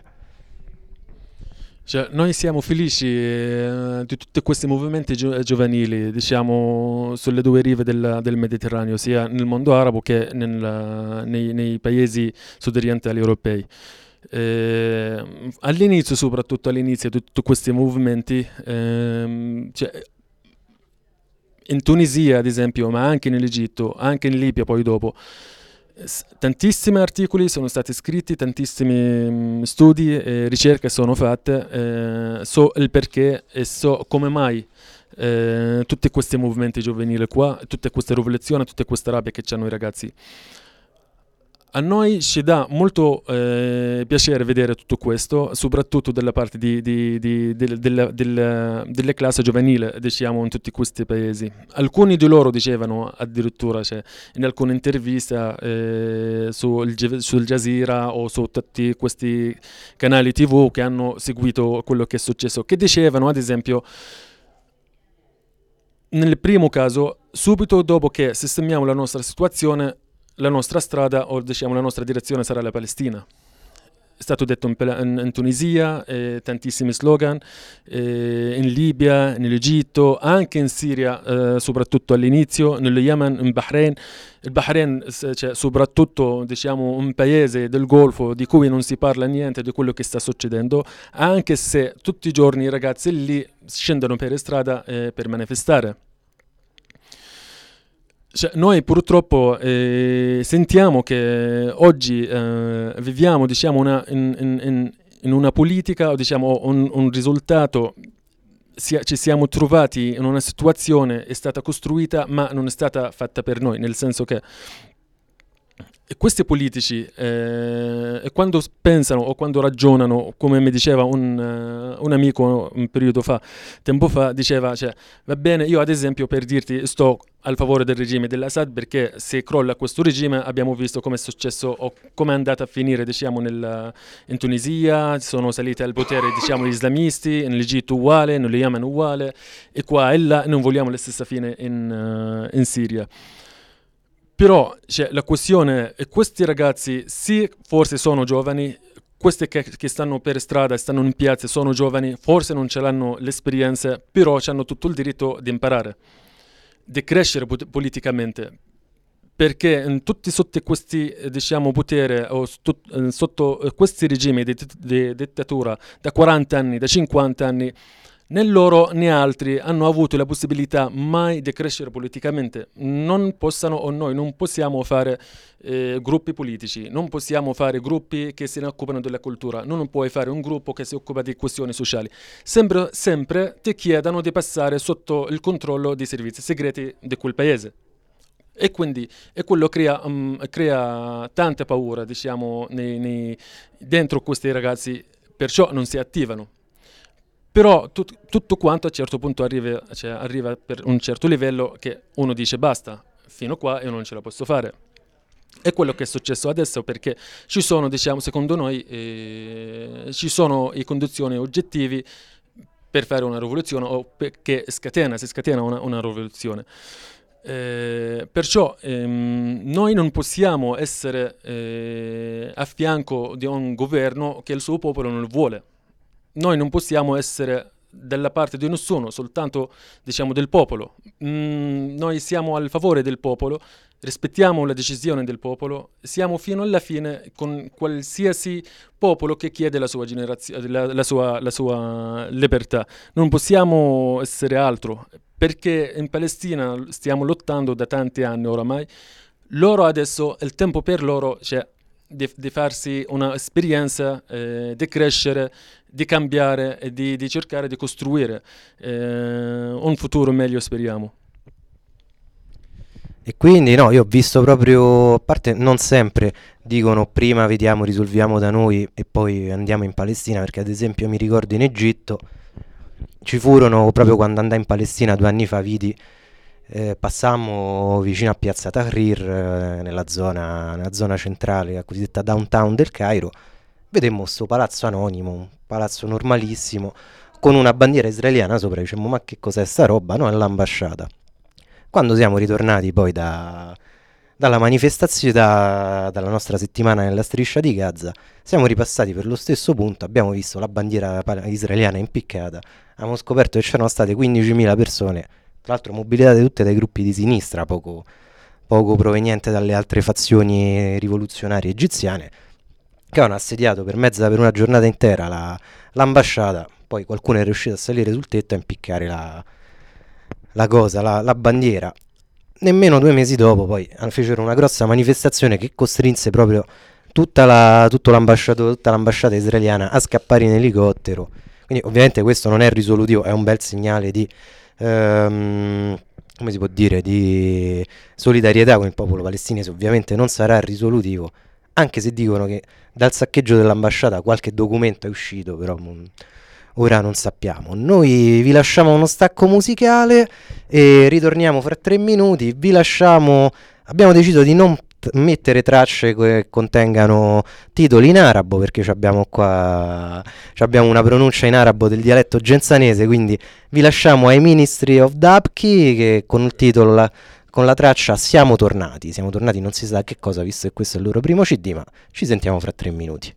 Cioè, noi siamo felici eh, di tutti questi movimenti gio- giovanili, diciamo, sulle due rive del, del Mediterraneo, sia nel mondo arabo che nel- nei, nei paesi sudorientali europei. Eh, all'inizio, soprattutto all'inizio di tutti questi movimenti, ehm, cioè, in Tunisia ad esempio, ma anche nell'Egitto, anche in Libia poi dopo, S- tantissimi articoli sono stati scritti, tantissimi mh, studi e ricerche sono fatte, eh, so il perché e so come mai eh, tutti questi movimenti giovanili qua, tutte queste rivoluzioni, tutte queste rabbie che hanno i ragazzi. A noi ci dà molto eh, piacere vedere tutto questo, soprattutto dalla parte di, di, di, del- del- del- delle classi giovanili, diciamo, in tutti questi paesi. Alcuni di loro dicevano addirittura, cioè, in alcune interviste eh, sul, Ge- sul Jazeera o su tutti questi canali tivù che hanno seguito quello che è successo, che dicevano, ad esempio, nel primo caso, subito dopo che sistemiamo la nostra situazione, la nostra strada o diciamo la nostra direzione sarà la Palestina. È stato detto in, Pala- in- in Tunisia, eh, tantissimi slogan, eh, in Libia, nell'Egitto, anche in Siria, eh, soprattutto all'inizio, nello Yemen, in Bahrain. Il Bahrain, s- cioè, soprattutto diciamo un paese del Golfo di cui non si parla niente di quello che sta succedendo, anche se tutti i giorni i ragazzi lì scendono per strada eh, per manifestare. Cioè, noi purtroppo eh, sentiamo che oggi eh, viviamo diciamo, una, in, in- in- in una politica, o diciamo un, un risultato, sia- ci siamo trovati in una situazione, è stata costruita ma non è stata fatta per noi, nel senso che e questi politici, eh, e quando s- pensano o quando ragionano, come mi diceva un, eh, un amico un periodo fa, tempo fa, diceva, cioè, va bene, io ad esempio per dirti sto al favore del regime dell'Assad perché se crolla questo regime abbiamo visto come è successo o come è andata a finire diciamo nel, in Tunisia, sono saliti al potere diciamo gli islamisti, nell'Egitto uguale, nello Yemen uguale e qua e là non vogliamo la stessa fine in, eh, in Siria. Però cioè, la questione è questi ragazzi sì, forse sono giovani, questi che, che stanno per strada, stanno in piazza, sono giovani, forse non ce l'hanno l'esperienza, però hanno tutto il diritto di imparare, di crescere pot- politicamente. Perché in tutti sotto questi eh, diciamo potere o stu- eh, sotto eh, questi regimi di, di dittatura da quaranta anni, da cinquanta anni, né loro né altri hanno avuto la possibilità mai di crescere politicamente. Non possano o noi non possiamo fare eh, gruppi politici, non possiamo fare gruppi che si occupano della cultura, non puoi fare un gruppo che si occupa di questioni sociali. Sempre, sempre ti chiedono di passare sotto il controllo dei servizi segreti di quel paese. E quindi e quello crea, um, crea tante paure, diciamo, nei, nei- dentro questi ragazzi, perciò non si attivano. Però tut- tutto quanto a un certo punto arriva, cioè, arriva per un certo livello che uno dice basta, fino qua io non ce la posso fare. È quello che è successo adesso perché ci sono, diciamo, secondo noi, eh, ci sono le condizioni oggettive per fare una rivoluzione o perché scatena, si scatena una, una rivoluzione. Eh, perciò ehm, noi non possiamo essere eh, a fianco di un governo che il suo popolo non vuole. Noi non possiamo essere dalla parte di nessuno, soltanto diciamo del popolo. Mm, noi siamo al favore del popolo, rispettiamo la decisione del popolo, siamo fino alla fine con qualsiasi popolo che chiede la sua generazione, la, la sua, la sua libertà. Non possiamo essere altro, perché in Palestina stiamo lottando da tanti anni oramai. Loro adesso, il tempo per loro, cioè, di, di farsi un'esperienza, eh, di crescere, di cambiare e di, di cercare di costruire eh, un futuro meglio, speriamo. E quindi no, io ho visto proprio, a parte non sempre dicono prima vediamo, risolviamo da noi e poi andiamo in Palestina, perché ad esempio mi ricordo in Egitto ci furono, proprio quando andai in Palestina due anni fa, vidi, eh, passammo vicino a Piazza Tahrir, eh, nella zona, nella zona centrale, la cosiddetta downtown del Cairo, vedemmo sto palazzo anonimo, un palazzo normalissimo, con una bandiera israeliana sopra, dicemmo ma che cos'è sta roba? No, è l'ambasciata. Quando siamo ritornati poi da, dalla manifestazione, da, dalla nostra settimana nella striscia di Gaza, siamo ripassati per lo stesso punto, abbiamo visto la bandiera israeliana impiccata, abbiamo scoperto che c'erano state quindicimila persone, tra l'altro mobilitate tutte dai gruppi di sinistra, poco, poco proveniente dalle altre fazioni rivoluzionarie egiziane, che avevano assediato per mezza, per una giornata intera la, l'ambasciata. Poi qualcuno è riuscito a salire sul tetto e impiccare la... la cosa, la, la bandiera. Nemmeno due mesi dopo poi fecero una grossa manifestazione che costrinse proprio tutta, la, tutto l'ambasciata, tutta l'ambasciata israeliana a scappare in elicottero. Quindi ovviamente questo non è risolutivo, è un bel segnale di ehm, come si può dire, di solidarietà con il popolo palestinese. Ovviamente non sarà risolutivo, anche se dicono che dal saccheggio dell'ambasciata qualche documento è uscito, però ora non sappiamo. Noi vi lasciamo uno stacco musicale e ritorniamo fra tre minuti. Vi lasciamo, abbiamo deciso di non t- mettere tracce che contengano titoli in arabo, perché abbiamo qua abbiamo una pronuncia in arabo del dialetto genzanese, quindi vi lasciamo ai Ministry of Dabki, che con il titolo la, con la traccia Siamo tornati. Siamo tornati non si sa che cosa, visto che questo è il loro primo C D, ma ci sentiamo fra tre minuti.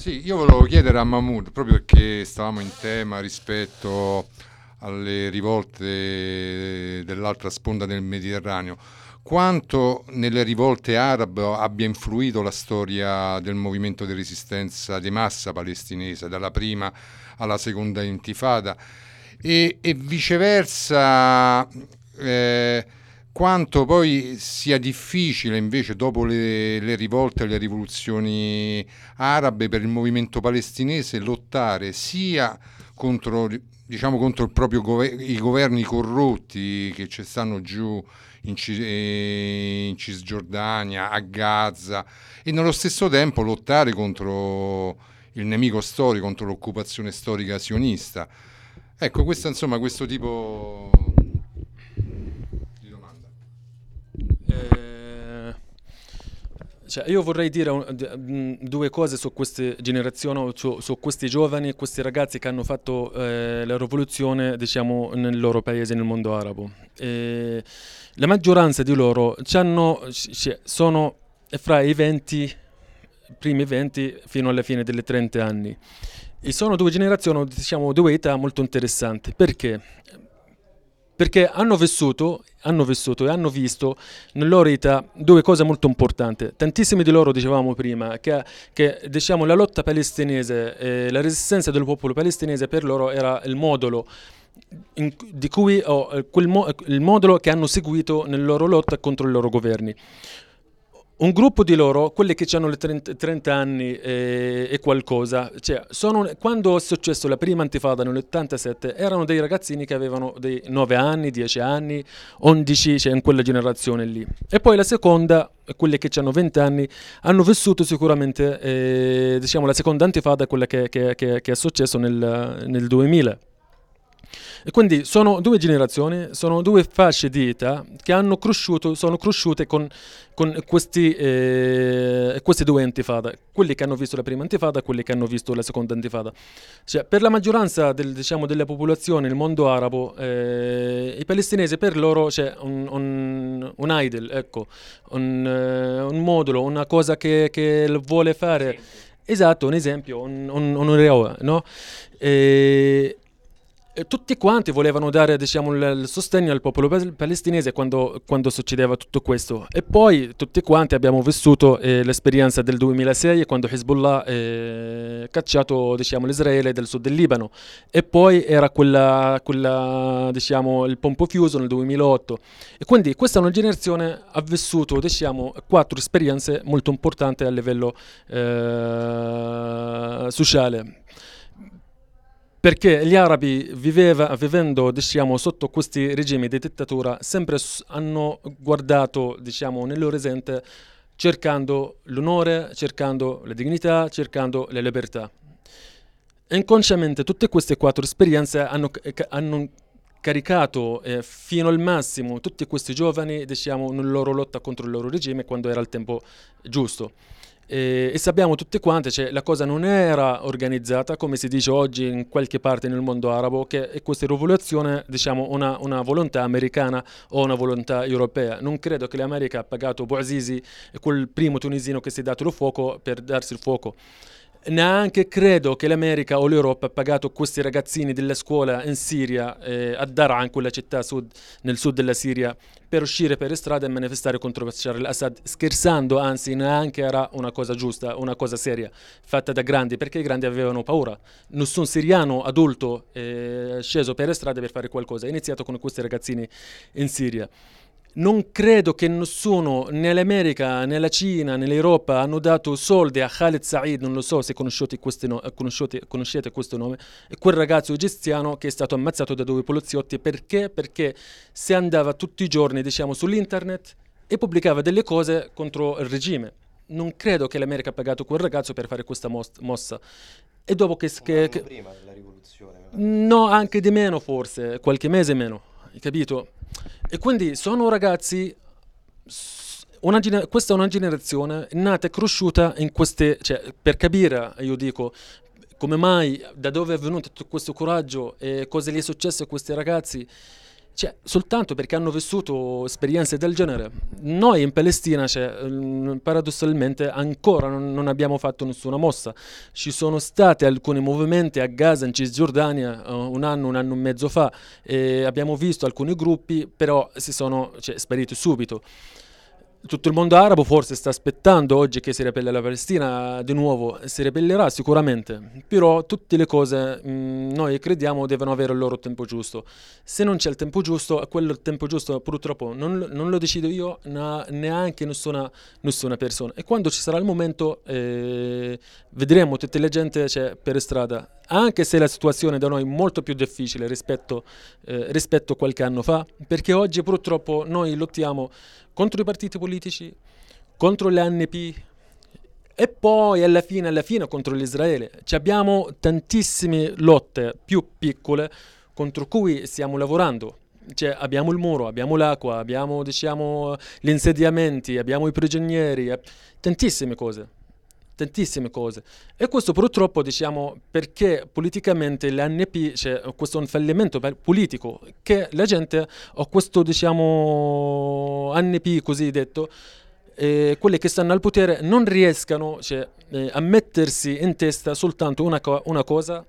Sì, io volevo chiedere a Mahmood, proprio perché stavamo in tema rispetto alle rivolte dell'altra sponda del Mediterraneo, quanto nelle rivolte arabe abbia influito la storia del movimento di resistenza di massa palestinese, dalla prima alla seconda intifada, e, e viceversa, eh, quanto poi sia difficile invece dopo le, le rivolte e le rivoluzioni arabe per il movimento palestinese lottare sia contro, diciamo, contro il proprio gover- i governi corrotti che ci stanno giù in, Cis- in Cisgiordania, a Gaza, e nello stesso tempo lottare contro il nemico storico, contro l'occupazione storica sionista. Ecco, questo, insomma, questo tipo di domanda. Eh, cioè io vorrei dire un, d- due cose su queste generazioni, su, su questi giovani, questi ragazzi che hanno fatto eh, la rivoluzione, diciamo, nel loro paese, nel mondo arabo. Eh, la maggioranza di loro c'hanno, c- sono fra i venti, primi venti fino alla fine delle trenta anni. E sono due generazioni, diciamo, due età molto interessanti. Perché? Perché hanno vissuto, hanno vissuto e hanno visto nella loro età due cose molto importanti. Tantissimi di loro, dicevamo prima, che, che diciamo, la lotta palestinese, eh, la resistenza del popolo palestinese per loro era il modulo in, di cui, oh, quel mo, il modulo che hanno seguito nella loro lotta contro i loro governi. Un gruppo di loro, quelli che hanno le trenta, trenta anni e, e qualcosa, cioè sono, quando è successo la prima intifada nell'ottantasette, erano dei ragazzini che avevano dei nove anni, dieci anni, undici, cioè in quella generazione lì. E poi la seconda, quelli che hanno venti anni, hanno vissuto sicuramente, eh, diciamo, la seconda intifada, quella che, che, che, che è successo nel, nel duemila. E quindi sono due generazioni, sono due fasce di età che hanno cresciuto, sono cresciute con, con questi, eh, questi due intifada, quelli che hanno visto la prima intifada e quelli che hanno visto la seconda intifada. Cioè, per la maggioranza del, diciamo, della popolazione nel mondo arabo, eh, i palestinesi, per loro c'è un, un, un idol, ecco, un, uh, un modulo, una cosa che, che vuole fare. Esatto, un esempio, un, un, un eroe, no? E, E tutti quanti volevano dare, diciamo, il, il sostegno al popolo palestinese quando, quando succedeva tutto questo. E poi tutti quanti abbiamo vissuto eh, l'esperienza del duemilasei, quando Hezbollah ha eh, cacciato, diciamo, l'Israele dal sud del Libano. E poi era quella, quella, diciamo, il pompo fuso nel duemilaotto. E quindi questa è una generazione ha vissuto, diciamo, quattro esperienze molto importanti a livello eh, sociale. Perché gli arabi, viveva, vivendo, diciamo, sotto questi regimi di dittatura, sempre hanno guardato, diciamo, nell'orizzonte, cercando l'onore, cercando la dignità, cercando la libertà. Inconsciamente tutte queste quattro esperienze hanno, hanno caricato eh, fino al massimo tutti questi giovani, diciamo, nella loro lotta contro il loro regime quando era il tempo giusto. E, e sappiamo tutti quanti, cioè, la cosa non era organizzata come si dice oggi in qualche parte nel mondo arabo, che è questa rivoluzione, diciamo, una, una volontà americana o una volontà europea. Non credo che l'America ha pagato Bouazizi, quel primo tunisino che si è dato il fuoco, per darsi il fuoco. Neanche credo che l'America o l'Europa ha pagato questi ragazzini della scuola in Siria, eh, a Daran, quella città sud, nel sud della Siria, per uscire per strada e manifestare contro Bashar al-Assad, scherzando, anzi neanche era una cosa giusta, una cosa seria, fatta da grandi, perché i grandi avevano paura. Nessun siriano adulto è sceso per strada per fare qualcosa, è iniziato con questi ragazzini in Siria. Non credo che nessuno, né l'America, né la Cina, né l'Europa hanno dato soldi a Khaled Said, non lo so se conoscete, queste no, conoscete, conoscete questo nome, è quel ragazzo egiziano che è stato ammazzato da due poliziotti. Perché? Perché si andava tutti i giorni, diciamo, sull'internet e pubblicava delle cose contro il regime. Non credo che l'America ha pagato quel ragazzo per fare questa mossa. E dopo che... che, che prima della rivoluzione? No, anche di meno forse, qualche mese meno, hai capito? E quindi sono ragazzi, una gener- questa è una generazione nata e cresciuta in queste, cioè, per capire, io dico, come mai, da dove è venuto tutto questo coraggio e cosa gli è successo a questi ragazzi, Cioè, soltanto perché hanno vissuto esperienze del genere. Noi in Palestina, cioè, paradossalmente, ancora non, non abbiamo fatto nessuna mossa. Ci sono stati alcuni movimenti a Gaza, in Cisgiordania, uh, un anno, un anno e mezzo fa, e abbiamo visto alcuni gruppi, però si sono cioè, spariti subito. Tutto il mondo arabo forse sta aspettando oggi che si ribelli la Palestina di nuovo, si ribellerà sicuramente, però tutte le cose mh, noi crediamo devono avere il loro tempo giusto. Se non c'è il tempo giusto, quello il tempo giusto purtroppo non, non lo decido io, na, neanche nessuna, nessuna persona. E quando ci sarà il momento eh, vedremo tutte le gente cioè, per strada, anche se la situazione da noi è molto più difficile rispetto, eh, rispetto a qualche anno fa, perché oggi purtroppo noi lottiamo contro i partiti politici, contro l'A N P e poi alla fine, alla fine contro l'Israele. Ci abbiamo tantissime lotte più piccole contro cui stiamo lavorando. Cioè, abbiamo il muro, abbiamo l'acqua, abbiamo diciamo, gli insediamenti, abbiamo i prigionieri, eh, tantissime cose. Tantissime cose. E questo purtroppo diciamo perché politicamente l'A N P cioè, questo è un fallimento politico che la gente o questo diciamo A N P così detto eh, quelli che stanno al potere non riescano cioè, eh, a mettersi in testa soltanto una, co- una cosa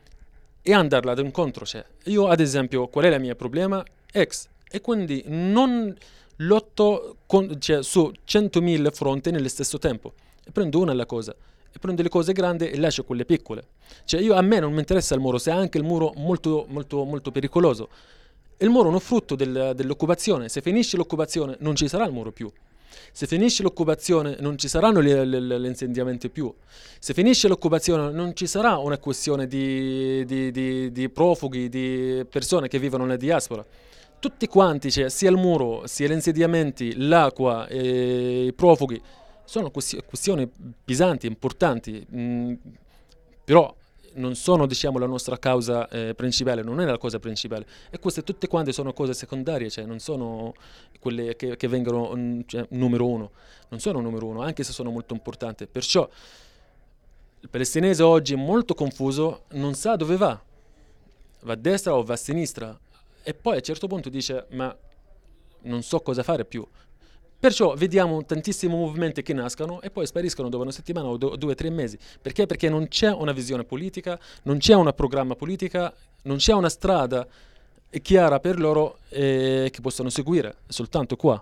e andarla ad incontro. Cioè, io ad esempio qual è il mio problema? Ex. E quindi non lotto con, cioè, su centomila fronti nello stesso tempo. E prendo una alla cosa e prendo le cose grandi e lascio quelle piccole. Cioè io a me non mi interessa il muro, se è anche il muro molto molto molto pericoloso. Il muro è uno frutto del, dell'occupazione. Se finisce l'occupazione non ci sarà il muro più. Se finisce l'occupazione non ci saranno gli, gli, gli insediamenti più. Se finisce l'occupazione non ci sarà una questione di, di, di, di profughi, di persone che vivono nella diaspora. Tutti quanti, cioè, sia il muro, sia gli insediamenti, l'acqua, e i profughi, sono questioni pesanti, importanti, mh, però non sono diciamo la nostra causa eh, principale, non è la cosa principale. E queste tutte quante sono cose secondarie, cioè non sono quelle che, che vengono mh, cioè, numero uno, non sono numero uno, anche se sono molto importanti. Perciò il palestinese oggi è molto confuso, non sa dove va, va a destra o va a sinistra, e poi a un certo punto dice ma non so cosa fare più. Perciò vediamo tantissimi movimenti che nascono e poi spariscono dopo una settimana o do, due o tre mesi. Perché? Perché non c'è una visione politica, non c'è un programma politica, non c'è una strada chiara per loro eh, che possono seguire, soltanto qua.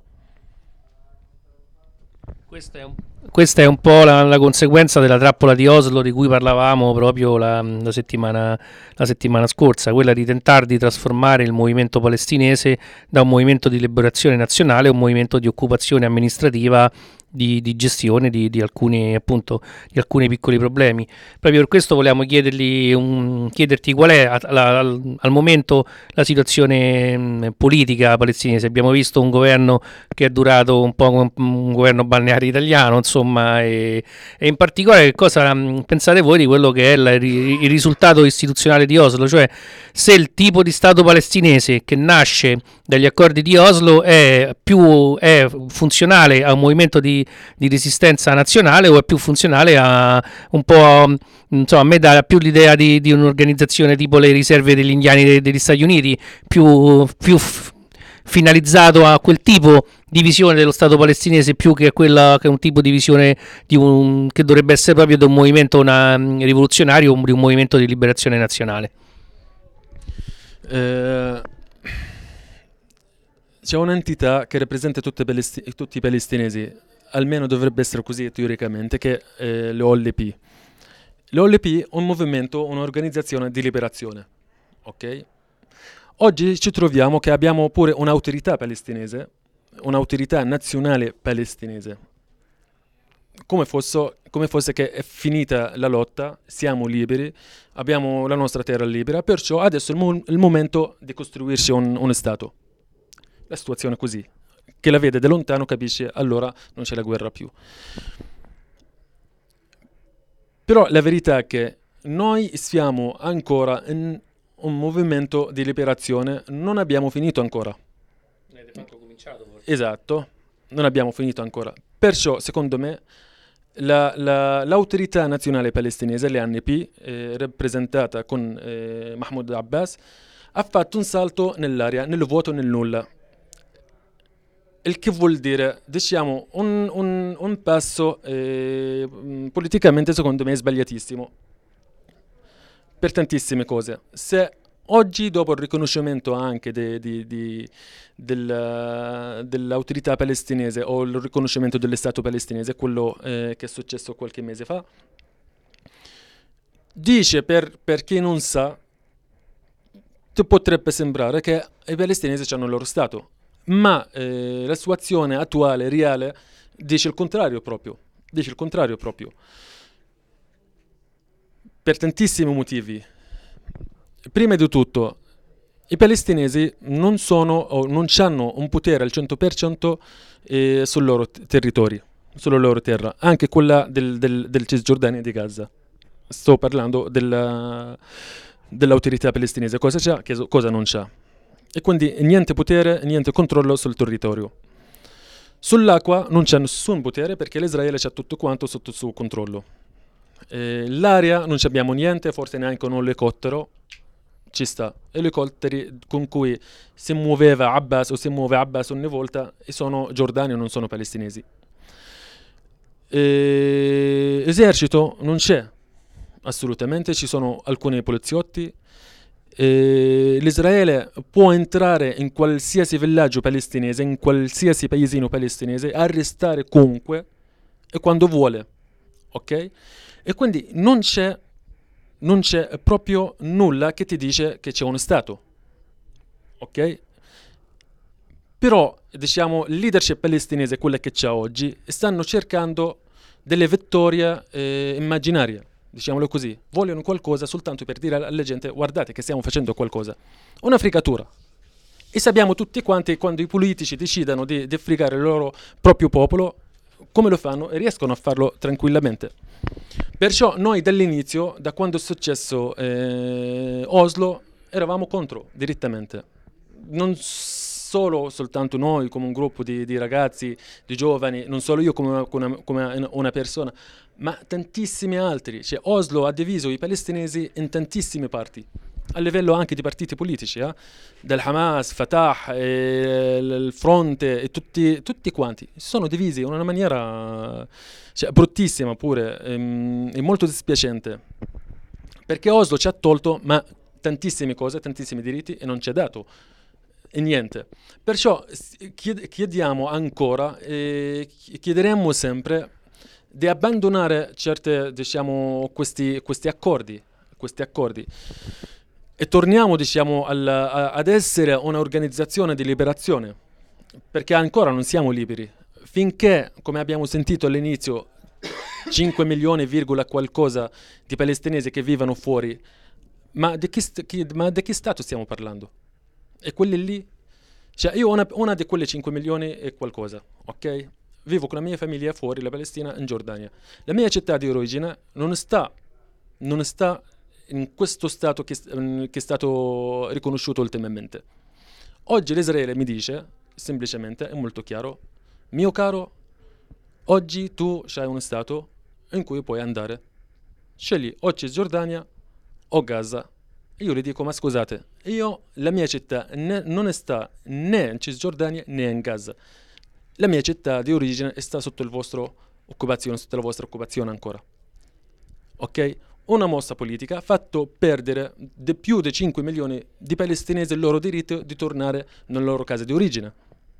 Questa è un, questa è un po' la, la conseguenza della trappola di Oslo di cui parlavamo proprio la, la, settimana, la settimana scorsa, quella di tentare di trasformare il movimento palestinese da un movimento di liberazione nazionale a un movimento di occupazione amministrativa di, di gestione di, di, alcuni, appunto, di alcuni piccoli problemi. Proprio per questo volevamo chiedergli un, chiederti qual è a, la, al, al momento la situazione mh, politica palestinese. Abbiamo visto un governo che è durato un po' un, un governo balneare italiano, insomma, e, e in particolare che cosa mh, pensate voi di quello che è la, il risultato istituzionale di Oslo, cioè se il tipo di Stato palestinese che nasce dagli accordi di Oslo è più è funzionale a un movimento di di resistenza nazionale o è più funzionale a un po', insomma, a me dà più l'idea di, di un'organizzazione tipo le riserve degli indiani de, degli Stati Uniti, più, più f- finalizzato a quel tipo di visione dello Stato palestinese più che a quella che è un tipo di visione di un, che dovrebbe essere proprio di un movimento una, rivoluzionario, di un movimento di liberazione nazionale. Eh... C'è un'entità che rappresenta tutti, palesti- tutti i palestinesi, almeno dovrebbe essere così teoricamente, che è l'O L P. L'O L P è un movimento, un'organizzazione di liberazione. Okay? Oggi ci troviamo che abbiamo pure un'autorità palestinese, un'autorità nazionale palestinese. Come fosse, come fosse che è finita la lotta, siamo liberi, abbiamo la nostra terra libera, perciò adesso è il, mo- il momento di costruirci un, un Stato. La situazione è così, che la vede da lontano capisce allora non c'è la guerra più. Però la verità è che noi siamo ancora in un movimento di liberazione, non abbiamo finito ancora. Avete fatto cominciato forse? Esatto, non abbiamo finito ancora. Perciò secondo me la, la, l'autorità nazionale palestinese, l'A N P, eh, rappresentata con eh, Mahmoud Abbas, ha fatto un salto nell'aria, nel vuoto, nel nulla. Il che vuol dire, diciamo, un, un, un passo eh, politicamente secondo me sbagliatissimo per tantissime cose. Se oggi, dopo il riconoscimento anche de, de, de, del, dell'autorità palestinese o il riconoscimento dello Stato palestinese, quello eh, che è successo qualche mese fa, dice per, per chi non sa, ti potrebbe sembrare che i palestinesi hanno il loro Stato. Ma eh, la sua azione attuale, reale, dice il contrario proprio, dice il contrario proprio, per tantissimi motivi. Prima di tutto, i palestinesi non sono o non hanno un potere al cento per cento eh, sul loro t- territori, sulla loro terra, anche quella del, del, del Cisgiordania e di Gaza. Sto parlando della, dell'autorità palestinese, cosa c'ha, che, cosa non c'ha. E quindi niente potere, niente controllo sul territorio. Sull'acqua non c'è nessun potere perché l'Israele c'ha tutto quanto sotto il suo controllo. Eh, l'aria non abbiamo niente, forse neanche un elicottero, ci sta. Elicotteri con cui si muoveva Abbas o si muove Abbas ogni volta e sono giordani, non sono palestinesi. Eh, esercito non c'è, assolutamente, ci sono alcuni poliziotti. Eh, L'Israele può entrare in qualsiasi villaggio palestinese, in qualsiasi paesino palestinese, arrestare comunque e quando vuole, ok? E quindi non c'è, non c'è proprio nulla che ti dice che c'è uno Stato, ok? Però, diciamo, il leadership palestinese, quella che c'è oggi, stanno cercando delle vittorie eh, immaginarie. Diciamolo così, vogliono qualcosa soltanto per dire alla gente guardate che stiamo facendo qualcosa, una fregatura. E sappiamo tutti quanti quando i politici decidano di, di fregare il loro proprio popolo, come lo fanno e riescono a farlo tranquillamente. Perciò noi dall'inizio, da quando è successo eh, Oslo, eravamo contro direttamente. Non solo soltanto noi come un gruppo di, di ragazzi, di giovani, non solo io come una, come una, una persona, ma tantissimi altri. Cioè, Oslo ha diviso i palestinesi in tantissime parti, a livello anche di partiti politici, eh? Del Hamas, Fatah, eh, il Fronte e tutti, tutti quanti si sono divisi in una maniera cioè, bruttissima pure ehm, e molto dispiacente, perché Oslo ci ha tolto ma tantissime cose, tantissimi diritti e non ci ha dato e niente. Perciò chiediamo ancora e chiederemo sempre di abbandonare certe, diciamo, questi, questi accordi, questi accordi e torniamo, diciamo, al, a, ad essere un'organizzazione di liberazione, perché ancora non siamo liberi. Finché, come abbiamo sentito all'inizio, cinque milioni virgola qualcosa di palestinesi che vivono fuori, ma di che, st- chi, ma di che stato stiamo parlando? E quelli lì? Cioè, io ho una, una di quelle cinque milioni e qualcosa, ok? Vivo con la mia famiglia fuori la Palestina, in Giordania. La mia città di origine non sta, non sta in questo stato che, che è stato riconosciuto ultimamente. Oggi l'Israele mi dice, semplicemente, è molto chiaro, mio caro, oggi tu hai uno stato in cui puoi andare. Scegli o Cisgiordania o Gaza. Io gli dico, ma scusate, io, la mia città ne, non sta né in Cisgiordania né in Gaza. La mia città di origine sta sotto il vostro occupazione, sotto la vostra occupazione ancora. Ok? Una mossa politica fatto perdere di più di cinque milioni di palestinesi il loro diritto di tornare nella loro casa di origine.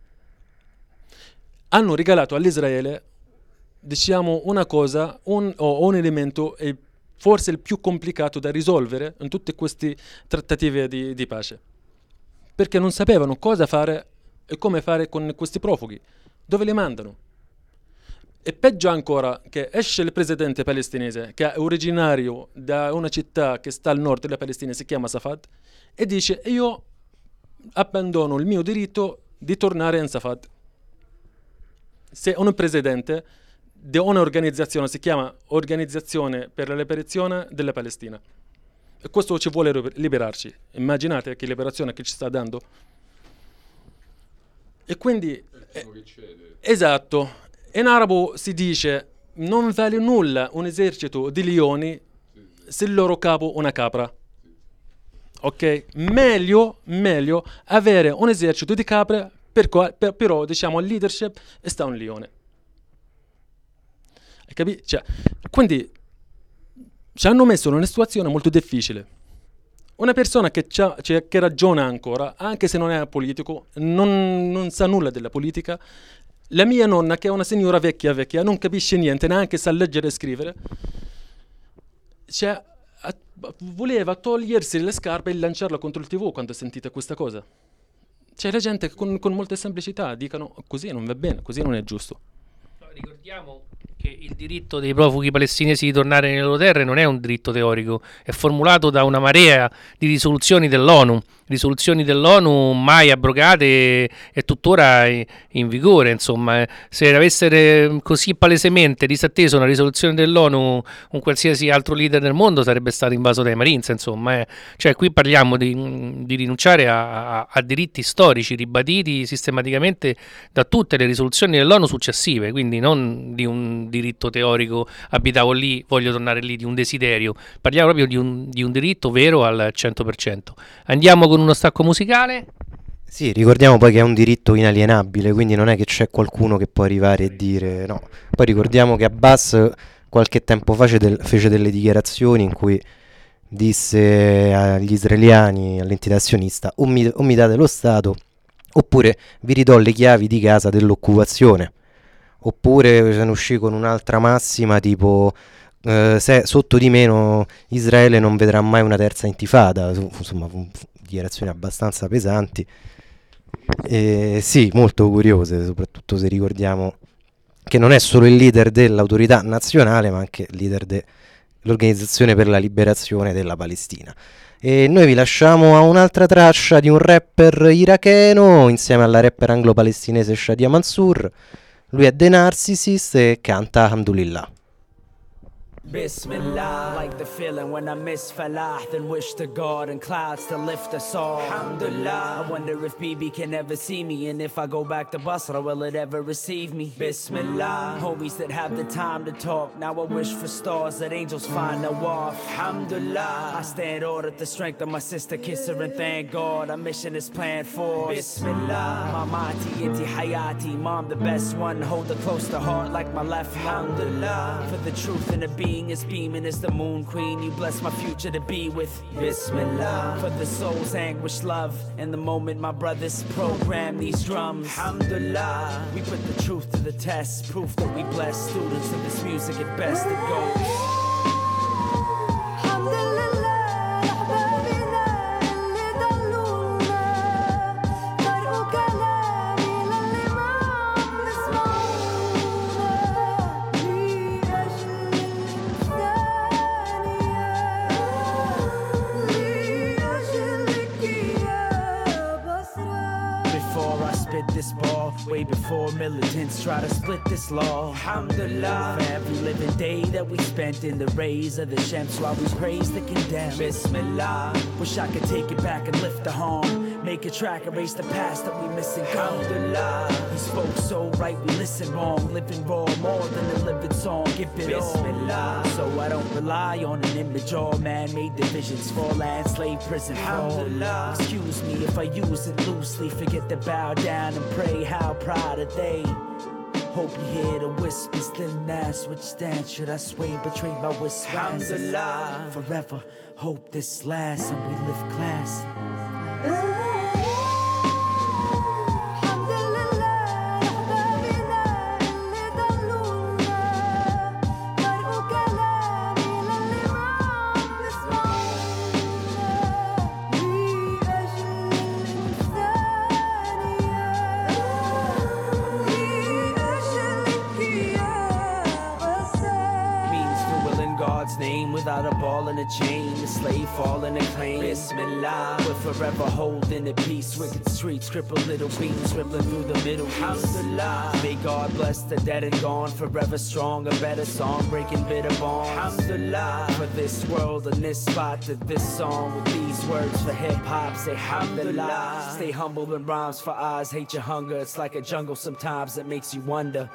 Hanno regalato all'Israele, diciamo, una cosa, un, o un elemento e forse il più complicato da risolvere in tutte queste trattative di, di pace, perché non sapevano cosa fare e come fare con questi profughi, dove li mandano. E peggio ancora che esce il presidente palestinese, che è originario da una città che sta al nord della Palestina, si chiama Safad, e dice io abbandono il mio diritto di tornare in Safad. Se un presidente di un'organizzazione si chiama Organizzazione per la Liberazione della Palestina, e questo ci vuole liberarci, immaginate che liberazione che ci sta dando. E quindi eh, esatto, in arabo si dice non vale nulla un esercito di leoni se il loro capo una capra, Ok? Meglio, meglio avere un esercito di capre, per qua- per- però diciamo il leadership sta un leone. Hai capito? Cioè, quindi ci hanno messo in una situazione molto difficile. Una persona che, c'ha- cioè, che ragiona ancora, anche se non è politico, non, non sa nulla della politica. La mia nonna, che è una signora vecchia vecchia, non capisce niente, neanche sa leggere e scrivere, cioè, a- voleva togliersi le scarpe e lanciarla contro il tivù quando sentite questa cosa. C'è la gente che con, con molta semplicità dicono così non va bene, così non è giusto. Ricordiamo che il diritto dei profughi palestinesi di tornare nelle loro terre non è un diritto teorico, è formulato da una marea di risoluzioni dell'ONU, risoluzioni dell'ONU mai abrogate e, e tuttora in, in vigore. Insomma, se avesse così palesemente disatteso una risoluzione dell'ONU, un qualsiasi altro leader del mondo sarebbe stato invaso dai Marines. Insomma, eh. Cioè, qui parliamo di, di rinunciare a, a, a diritti storici ribaditi sistematicamente da tutte le risoluzioni dell'ONU successive, quindi non di un diritto teorico, abitavo lì, voglio tornare lì, di un desiderio. Parliamo proprio di un, di un diritto vero al cento per cento. Andiamo con uno stacco musicale. Sì, ricordiamo poi che è un diritto inalienabile, quindi non è che c'è qualcuno che può arrivare e dire no. Poi ricordiamo che Abbas qualche tempo fa fece, del, fece delle dichiarazioni in cui disse agli israeliani, all'entità sionista, o mi, o mi date lo Stato oppure vi ridò le chiavi di casa dell'occupazione. Oppure se ne uscì con un'altra massima tipo eh, se sotto di meno Israele non vedrà mai una terza intifada. Insomma, dichiarazioni abbastanza pesanti. E sì, molto curiose, soprattutto se ricordiamo che non è solo il leader dell'autorità nazionale, ma anche il leader dell'Organizzazione per la Liberazione della Palestina. E noi vi lasciamo a un'altra traccia di un rapper iracheno insieme alla rapper anglo-palestinese Shadia Mansour. Lui è The Narcissist e canta Alhamdulillah. Bismillah, like the feeling when I miss Falah, then wish to God and clouds to lift us all. Alhamdulillah, I wonder if B B can ever see me, and if I go back to Basra, will it ever receive me? Bismillah, homies that have the time to talk. Now I wish for stars that angels find a off. Alhamdulillah, I stand order the strength of my sister, kiss her and thank God. Our mission is planned for. Bismillah, Mamati, Inti Hayati, Mom the best one, hold her close to heart like my left. Alhamdulillah, for the truth and the being is beaming as the moon queen. You bless my future to be with. Bismillah, for the soul's anguish, love, and the moment my brothers program these drums. Alhamdulillah, we put the truth to the test, proof that we bless students of this music at best. It goes. Way before militants try to split this law. Alhamdulillah, for every living day that we spent in the rays of the Shem's while we praise the condemned. Bismillah, wish I could take it back and lift the harm. Make a track, erase the past that we missing. Alhamdulillah, he spoke so right, we listen wrong. Living raw, more than a living song. Give it Bismillah, so I don't rely on an image or man-made divisions for land, slave, prison. Alhamdulillah, excuse me if I use it loosely. Forget to bow down and pray. How proud are they? Hope you hear the whispers, then ask which stance should I sway, betray my whispers. Alhamdulillah, forever hope this lasts and we live class. Without a ball and a chain, a slave falling a claim. Bismillah, we're forever holding the peace. Wicked streets, crippled little beings rippling through the Middle East. Alhamdulillah, may God bless the dead and gone. Forever strong, a better song, breaking bitter bonds. Alhamdulillah, for this world and this spot, to this song with these words for hip hop. Say alhamdulillah, stay humble when rhymes for eyes. Hate your hunger, it's like a jungle sometimes that makes you wonder.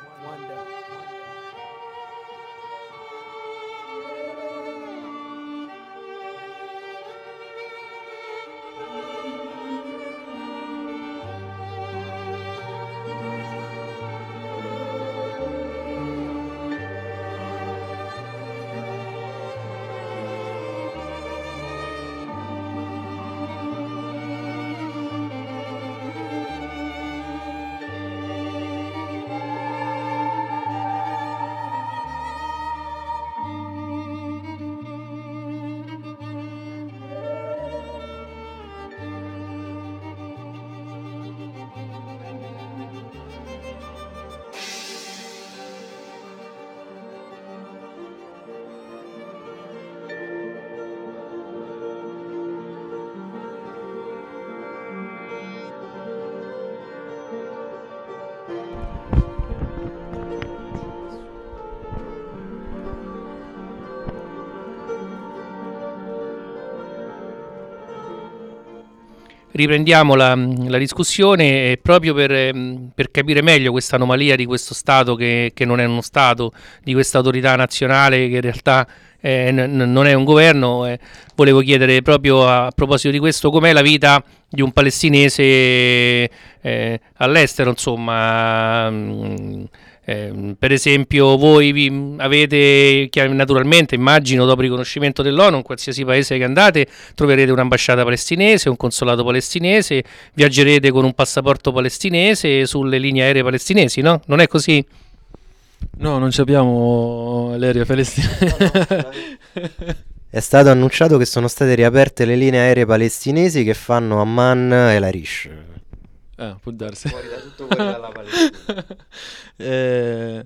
riprendiamo la, la discussione proprio per, per capire meglio questa anomalia di questo Stato che, che non è uno Stato, di questa autorità nazionale che in realtà eh, n- non è un governo. Eh, volevo chiedere proprio a, a proposito di questo, com'è la vita di un palestinese eh, all'estero, insomma. Mh, Eh, per esempio voi vi avete, naturalmente immagino dopo il riconoscimento dell'ONU, in qualsiasi paese che andate troverete un'ambasciata palestinese, un consolato palestinese, viaggerete con un passaporto palestinese sulle linee aeree palestinesi, no? Non è così? No, non ci abbiamo l'aereo palestinese. È stato annunciato che sono state riaperte le linee aeree palestinesi che fanno Amman e Larish. Ah, può darsi. Fuori da tutto fuori dalla Palestina. eh,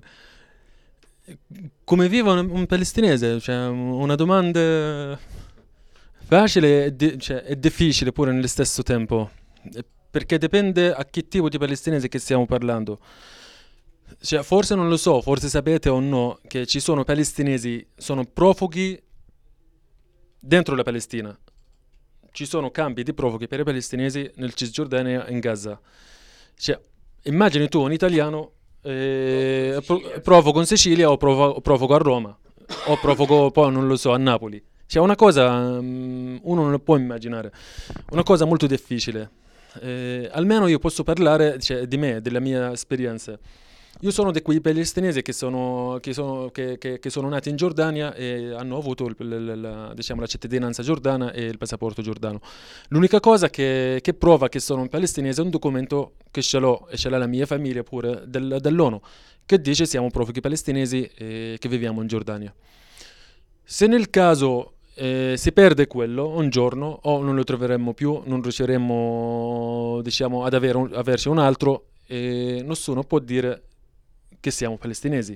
come vive un, un palestinese? Cioè, una domanda facile e, di, cioè, è difficile pure nello stesso tempo, perché dipende a che tipo di palestinese che stiamo parlando. Cioè, forse non lo so, forse sapete o no che ci sono palestinesi, sono profughi dentro la Palestina. Ci sono campi di profughi per i palestinesi nel Cisgiordania e in Gaza. Cioè, immagini tu un italiano eh, pro- profugo in Sicilia o profugo, profugo a Roma o profugo poi non lo so a Napoli. Cioè, una cosa um, uno non lo può immaginare, una cosa molto difficile. Eh, almeno io posso parlare, cioè, di me, della mia esperienza. Io sono di quei palestinesi che sono, che, sono, che, che, che sono nati in Giordania e hanno avuto il, la, la, diciamo, la cittadinanza giordana e il passaporto giordano. L'unica cosa che, che prova che sono un palestinese è un documento che ce l'ho e ce l'ha la mia famiglia pure del, dell'ONU, che dice siamo profughi palestinesi e che viviamo in Giordania. Se nel caso eh, si perde quello un giorno o non lo troveremo più, non riusciremo, diciamo, ad avere un, averci un altro, e nessuno può dire che siamo palestinesi.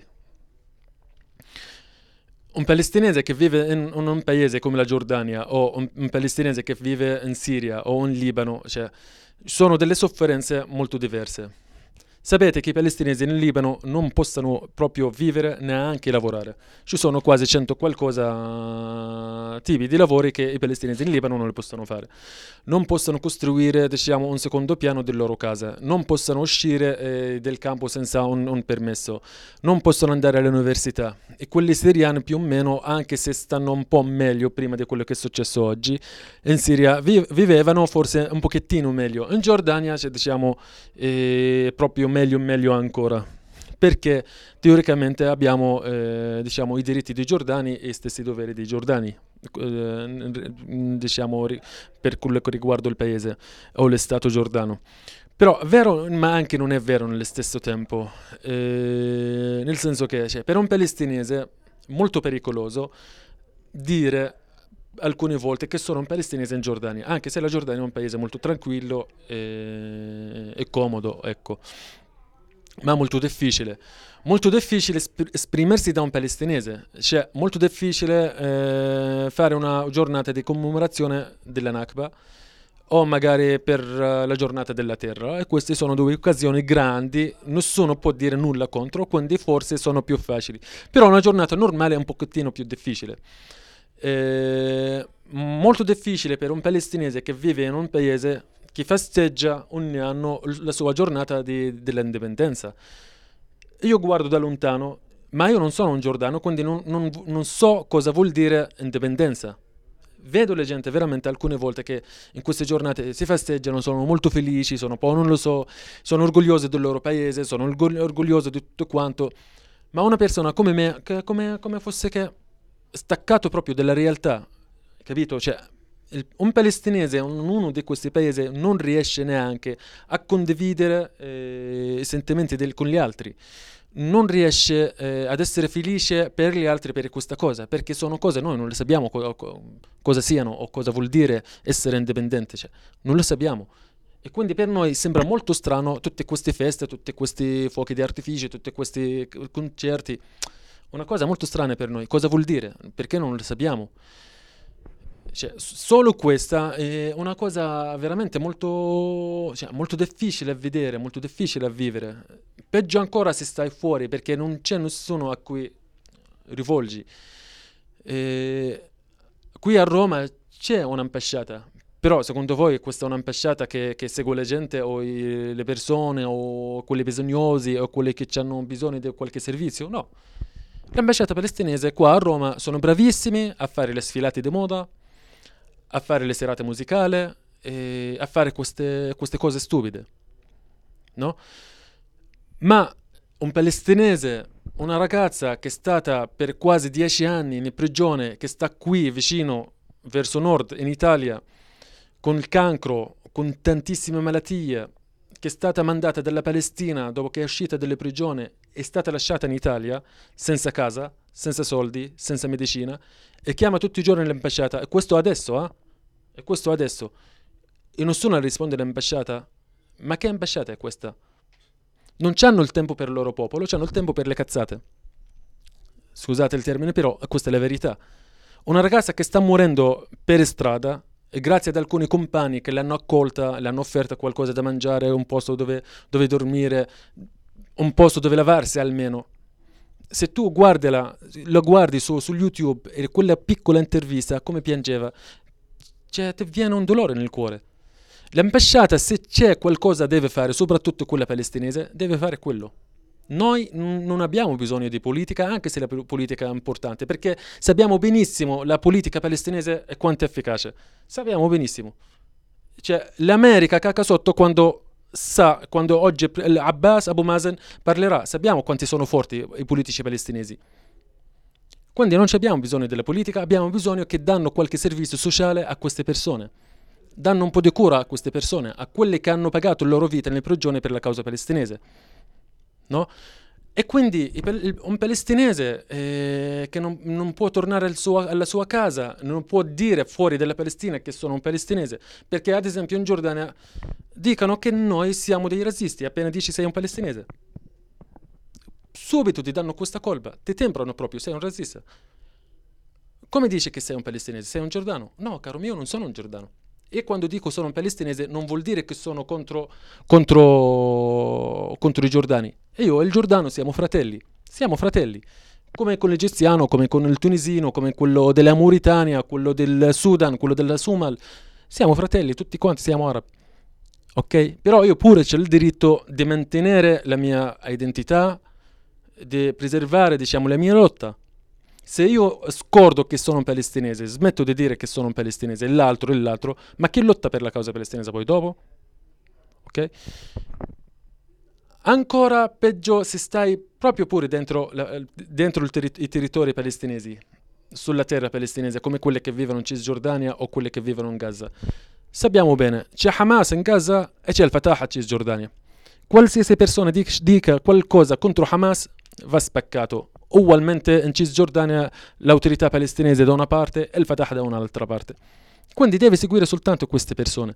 Un palestinese che vive in un paese come la Giordania o un, un palestinese che vive in Siria o in Libano, cioè, sono delle sofferenze molto diverse. Sapete che i palestinesi nel Libano non possono proprio vivere neanche lavorare. Ci sono quasi cento qualcosa tipi di lavori che i palestinesi in Libano non li possono fare. Non possono costruire, diciamo, un secondo piano della loro casa. Non possono uscire eh, del campo senza un, un permesso. Non possono andare all'università. E quelli siriani più o meno, anche se stanno un po' meglio prima di quello che è successo oggi, in Siria vi- vivevano forse un pochettino meglio. In Giordania, cioè, diciamo, eh, proprio meglio meglio ancora, perché teoricamente abbiamo eh, diciamo i diritti dei giordani e i stessi doveri dei giordani, eh, diciamo per quello che riguarda il paese o lo Stato giordano. Però vero, ma anche non è vero nello stesso tempo, eh, nel senso che, cioè, per un palestinese molto pericoloso dire alcune volte che sono un palestinese in Giordania, anche se la Giordania è un paese molto tranquillo e, e comodo, ecco. Ma molto difficile, molto difficile esp- esprimersi da un palestinese, cioè molto difficile eh, fare una giornata di commemorazione della Nakba o magari per uh, la giornata della terra, e queste sono due occasioni grandi, nessuno può dire nulla contro, quindi forse sono più facili, però una giornata normale è un pochettino più difficile. Eh, molto difficile per un palestinese che vive in un paese che festeggia ogni anno la sua giornata di, dell'indipendenza. Io guardo da lontano, ma io non sono un giordano, quindi non, non, non so cosa vuol dire indipendenza. Vedo le gente veramente alcune volte che in queste giornate si festeggiano, sono molto felici, sono poi non lo so, sono orgogliosi del loro paese, sono orgogliosi di tutto quanto, ma una persona come me, che come, come fosse che staccato proprio dalla realtà, capito? Cioè, il, un palestinese, un, uno di questi paesi non riesce neanche a condividere eh, i sentimenti del, con gli altri, non riesce eh, ad essere felice per gli altri per questa cosa, perché sono cose noi non le sappiamo co- co- cosa siano o cosa vuol dire essere indipendente, cioè, non lo sappiamo. E quindi per noi sembra molto strano tutte queste feste, tutti questi fuochi di artificio, tutti questi concerti, una cosa molto strana per noi. Cosa vuol dire? Perché non lo sappiamo? Cioè, solo questa è una cosa veramente molto, cioè, molto difficile a vedere, molto difficile a vivere. Peggio ancora se stai fuori, perché non c'è nessuno a cui rivolgi. E qui a Roma c'è un'ambasciata, Però secondo voi questa è un'ambasciata che, che segue la gente o i, le persone o quelli bisognosi o quelli che hanno bisogno di qualche servizio? No. L'ambasciata palestinese qua a Roma sono bravissimi a fare le sfilate di moda, a fare le serate musicali, e a fare queste, queste cose stupide, no? Ma un palestinese, una ragazza che è stata per quasi dieci anni in prigione, che sta qui vicino verso nord in Italia con il cancro, con tantissime malattie, che è stata mandata dalla Palestina dopo che è uscita dalle prigioni, è stata lasciata in Italia senza casa, senza soldi, senza medicina, e chiama tutti i giorni l'ambasciata. E questo adesso, eh? E questo adesso. E nessuno risponde all'ambasciata. Ma che ambasciata è questa? Non c'hanno il tempo per il loro popolo, c'hanno il tempo per le cazzate. Scusate il termine, però questa è la verità. Una ragazza che sta morendo per strada, e grazie ad alcuni compagni che l'hanno accolta, le hanno offerto qualcosa da mangiare, un posto dove, dove dormire, un posto dove lavarsi almeno. Se tu guardala, lo guardi su, su YouTube e quella piccola intervista, come piangeva, cioè ti viene un dolore nel cuore. L'ambasciata, se c'è qualcosa deve fare, soprattutto quella palestinese, deve fare quello. Noi n- non abbiamo bisogno di politica, anche se la p- politica è importante, perché sappiamo benissimo la politica palestinese e quanto è efficace. Sappiamo benissimo. Cioè, l'America caca sotto quando sa, quando oggi Abbas, Abu Mazen parlerà, sappiamo quanti sono forti i politici palestinesi. Quindi non abbiamo bisogno della politica, abbiamo bisogno che danno qualche servizio sociale a queste persone. Danno un po' di cura a queste persone, a quelle che hanno pagato la loro vita nelle prigioni per la causa palestinese. No? E quindi un palestinese eh, che non, non può tornare al suo, alla sua casa, non può dire fuori dalla Palestina che sono un palestinese, perché ad esempio in Giordania dicono che noi siamo dei razzisti appena dici sei un palestinese. Subito ti danno questa colpa, ti temprano proprio, sei un razzista. Come dici che sei un palestinese? Sei un giordano? No, caro mio, non sono un giordano. E quando dico sono un palestinese non vuol dire che sono contro, contro, contro i giordani. E io e il giordano siamo fratelli, siamo fratelli, come con l'egiziano, come con il tunisino, come quello della Mauritania, quello del Sudan, quello della Somal. Siamo fratelli, tutti quanti siamo arabi. Ok? Però io pure c'ho il diritto di mantenere la mia identità, di preservare, diciamo, la mia lotta. Se io scordo che sono un palestinese, smetto di dire che sono un palestinese, e l'altro e l'altro, ma chi lotta per la causa palestinese poi dopo? Ok? Ancora peggio se stai proprio pure dentro, la, dentro il terri- i territori palestinesi, sulla terra palestinese, come quelle che vivono in Cisgiordania o quelle che vivono in Gaza. Sappiamo bene, c'è Hamas in Gaza e c'è il Fatah a Cisgiordania. Qualsiasi persona dic- dica qualcosa contro Hamas va spaccato. Ugualmente in Cisgiordania l'autorità palestinese da una parte e il Fatah da un'altra parte. Quindi deve seguire soltanto queste persone.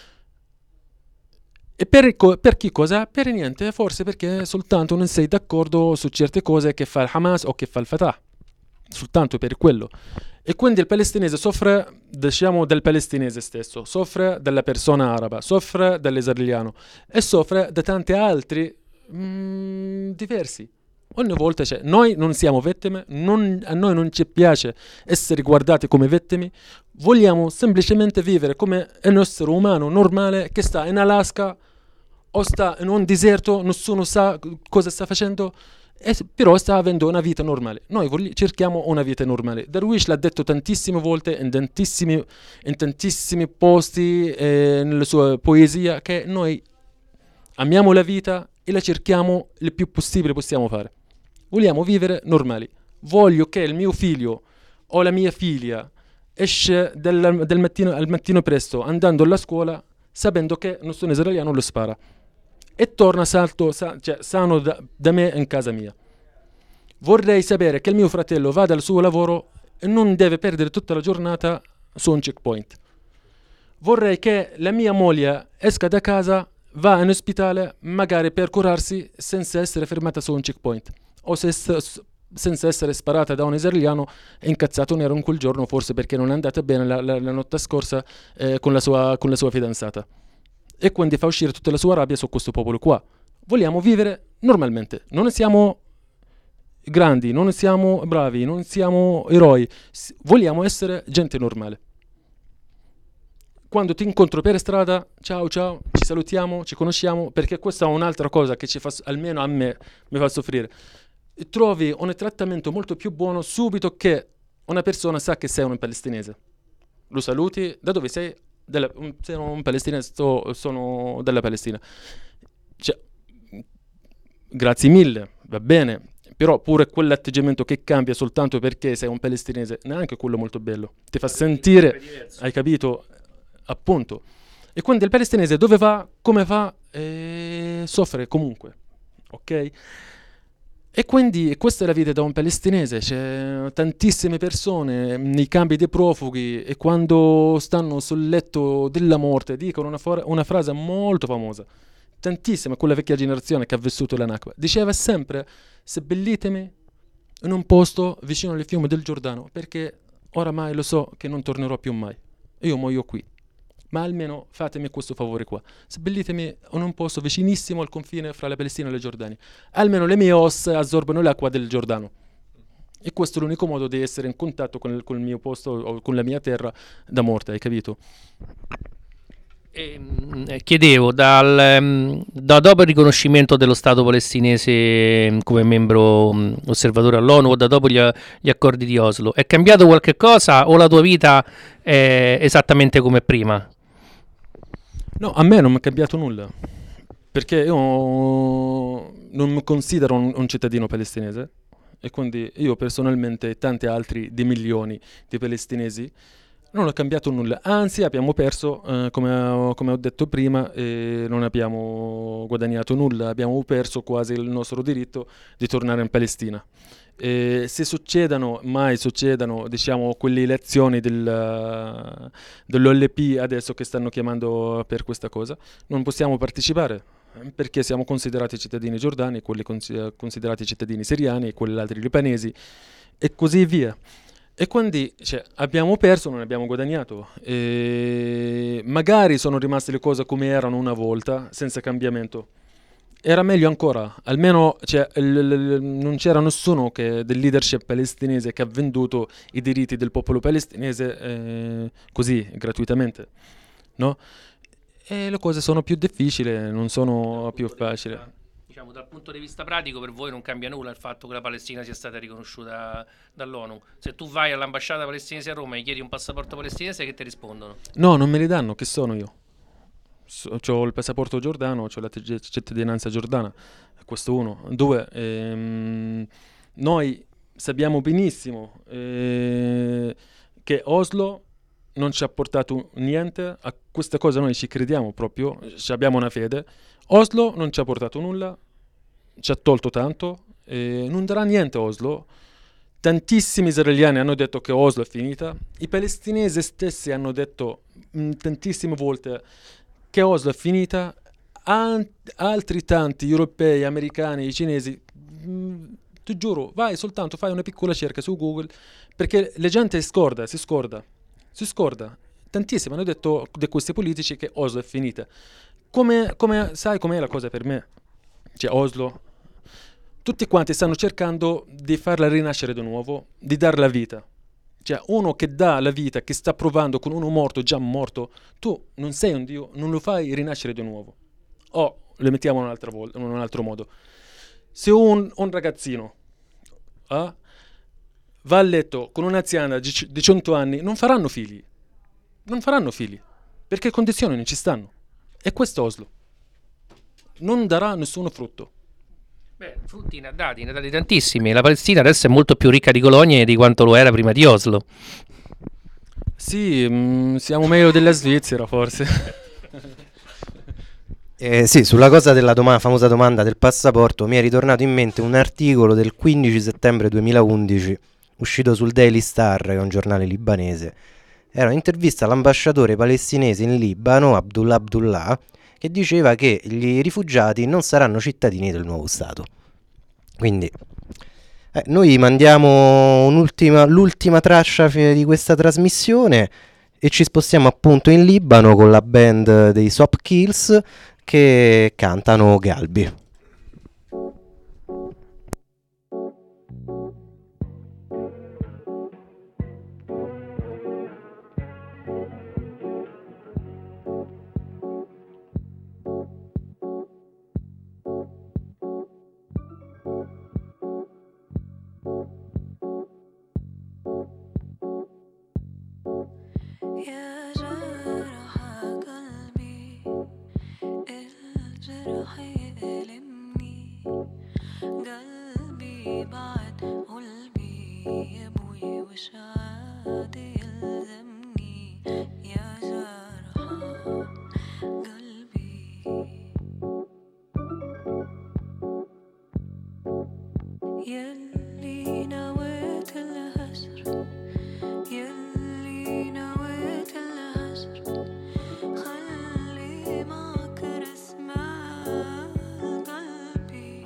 E per, per chi cosa? Per niente, forse perché soltanto non sei d'accordo su certe cose che fa il Hamas o che fa il Fatah. Soltanto per quello. E quindi il palestinese soffre, diciamo, del palestinese stesso, soffre della persona araba, soffre dell'israeliano e soffre da tanti altri mm, diversi. Ogni volta c'è, noi non siamo vittime, non, a noi non ci piace essere guardati come vittime, vogliamo semplicemente vivere come un essere umano normale che sta in Alaska o sta in un deserto, nessuno sa cosa sta facendo, e, però sta avendo una vita normale. Noi vogli, cerchiamo una vita normale. Darwish l'ha detto tantissime volte in tantissimi, in tantissimi posti, eh, nella sua poesia, che noi amiamo la vita e la cerchiamo il più possibile possiamo fare. Vogliamo vivere normali. Voglio che il mio figlio o la mia figlia esce del, del mattino, al mattino presto andando alla scuola sapendo che nessun israeliano lo spara e torna salto, sa, cioè, sano da, da me in casa mia. Vorrei sapere che il mio fratello vada al suo lavoro e non deve perdere tutta la giornata su un checkpoint. Vorrei che la mia moglie esca da casa, va in ospedale magari per curarsi senza essere fermata su un checkpoint o se, senza essere sparata da un israeliano e incazzato nero in quel giorno, forse perché non è andata bene la, la, la notte scorsa eh, con, la sua, con la sua fidanzata, e quindi fa uscire tutta la sua rabbia su questo popolo qua. Vogliamo vivere normalmente, non siamo grandi, non siamo bravi, non siamo eroi, vogliamo essere gente normale. quando ti incontro per strada, ciao ciao, ci salutiamo, ci conosciamo, perché questa è un'altra cosa che ci fa, almeno a me, mi fa soffrire. Trovi un trattamento molto più buono subito che una persona sa che sei un palestinese. Lo saluti, da dove sei? Della, sono un palestinese, sto, sono della Palestina. Cioè, grazie mille, va bene, però pure quell'atteggiamento che cambia soltanto perché sei un palestinese, neanche quello molto bello. Ti fa sentire, hai capito? Appunto. E quindi il palestinese dove va, come va, eh, soffre comunque, ok? E quindi questa è la vita da un palestinese, c'è tantissime persone nei campi dei profughi e quando stanno sul letto della morte dicono una, for- una frase molto famosa, tantissima, quella vecchia generazione che ha vissuto la Nakba, diceva sempre: seppellitemi in un posto vicino al fiume del Giordano, perché oramai lo so che non tornerò più mai, io muoio qui. Ma almeno fatemi questo favore qua, seppellitemi in un posto vicinissimo al confine fra la Palestina e la Giordania, almeno le mie ossa assorbono l'acqua del Giordano, e questo è l'unico modo di essere in contatto con il, con il mio posto o con la mia terra da morte, hai capito? E, mh, chiedevo, dal, mh, da dopo il riconoscimento dello Stato palestinese mh, come membro mh, osservatore all'ONU, o da dopo gli, gli accordi di Oslo, è cambiato qualche cosa o la tua vita è esattamente come prima? No, a me non mi è cambiato nulla, perché io non mi considero un, un cittadino palestinese, e quindi io personalmente e tanti altri di milioni di palestinesi non ho cambiato nulla, anzi abbiamo perso, eh, come, come ho detto prima, e non abbiamo guadagnato nulla, abbiamo perso quasi il nostro diritto di tornare in Palestina. E se succedano, mai succedano, diciamo, quelle elezioni del, dell'O L P adesso che stanno chiamando per questa cosa, non possiamo partecipare perché siamo considerati cittadini giordani, quelli considerati cittadini siriani e quelli altri libanesi e così via. E quindi cioè, abbiamo perso, non abbiamo guadagnato. E magari sono rimaste le cose come erano una volta, senza cambiamento. Era meglio ancora, almeno cioè, l- l- non c'era nessuno che, del leadership palestinese che ha venduto i diritti del popolo palestinese eh, così, gratuitamente, no? E le cose sono più difficili, non sono più facili. Diciamo, dal punto di vista pratico per voi non cambia nulla il fatto che la Palestina sia stata riconosciuta dall'ONU. Se tu vai all'ambasciata palestinese a Roma e gli chiedi un passaporto palestinese, che ti rispondono? No, non me li danno, che sono io? So, ho il passaporto giordano, ho la t- cittadinanza giordana, questo uno. Due, ehm, noi sappiamo benissimo eh, che Oslo non ci ha portato niente, a questa cosa noi ci crediamo proprio, ci abbiamo una fede. Oslo non ci ha portato nulla, ci ha tolto tanto, eh, non darà niente a Oslo. Tantissimi israeliani hanno detto che Oslo è finita, i palestinesi stessi hanno detto mh, tantissime volte che Oslo è finita, An- altri tanti europei, americani, cinesi, mh, ti giuro, vai soltanto, fai una piccola cerca su Google, perché la gente si scorda, si scorda, si scorda. Tantissimi hanno detto di questi politici che Oslo è finita. Come, come sai com'è la cosa per me? Cioè Oslo, tutti quanti stanno cercando di farla rinascere di nuovo, di dar la vita. Cioè uno che dà la vita, che sta provando con uno morto, già morto, tu non sei un Dio, non lo fai rinascere di nuovo. O lo mettiamo in, un'altra volta, in un altro modo. Se un, un ragazzino eh, va a letto con un'anziana di cento anni, non faranno figli. Non faranno figli, perché condizioni non ci stanno. E questo Oslo non darà nessuno frutto. Beh, frutti ne ha dati, ne ha dati tantissimi. La Palestina adesso è molto più ricca di colonie di quanto lo era prima di Oslo. Sì, mh, siamo meglio della Svizzera forse. Eh, sì, sulla cosa della doma- famosa domanda del passaporto mi è ritornato in mente un articolo del quindici settembre duemilaundici uscito sul Daily Star, che è un giornale libanese. Era un'intervista all'ambasciatore palestinese in Libano, Abdullah Abdullah, che diceva che gli rifugiati non saranno cittadini del nuovo Stato. Quindi eh, noi mandiamo un'ultima, l'ultima traccia di questa trasmissione e ci spostiamo appunto in Libano con la band dei Sop Kills che cantano Galbi. جرح يألمني قلبي بعد قلبي يا ابوي وش عاد يلزمني يا جرح قلبي يلي نويت الهجر يلي نويت الهجر خلي معك رسمة قلبي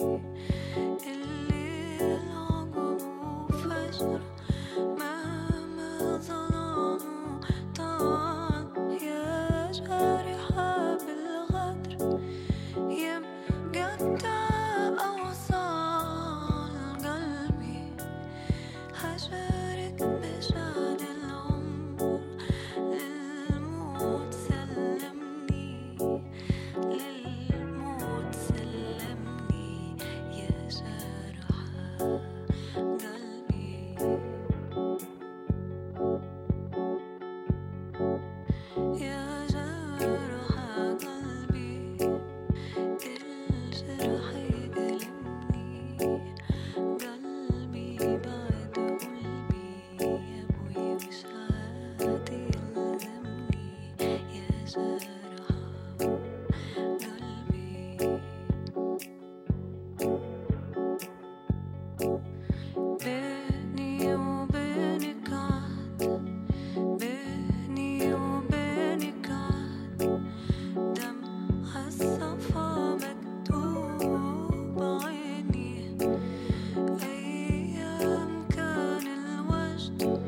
الليل عقب وفجر مهما ظلام طال يا جارحة بالغدر يا مقطع أوصال قلبي هجرك بجاد العمر للموت سلمني للموت سلمني يا جرح قلبي يا جرح قلبي الجرح يألمني قلبي بعد قلبي يا ابوي وش عاد يلزمني يا جرح قلبي بيني وبينك عهد بيني وبينك عهد دمع الصفا مكتوب عيني أيام كان الوجد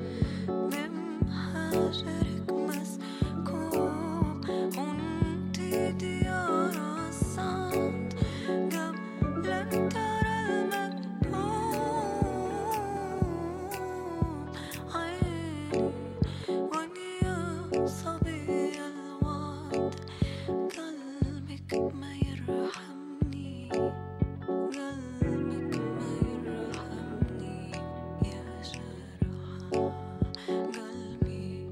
بمحاجرك مسكوب وانتي ديار الصعد قبل أن ترى المكتوب عيني واني يا صبي الوعد قلبك ما يرحمني قلبك ما يرحمني يا جرح قلبي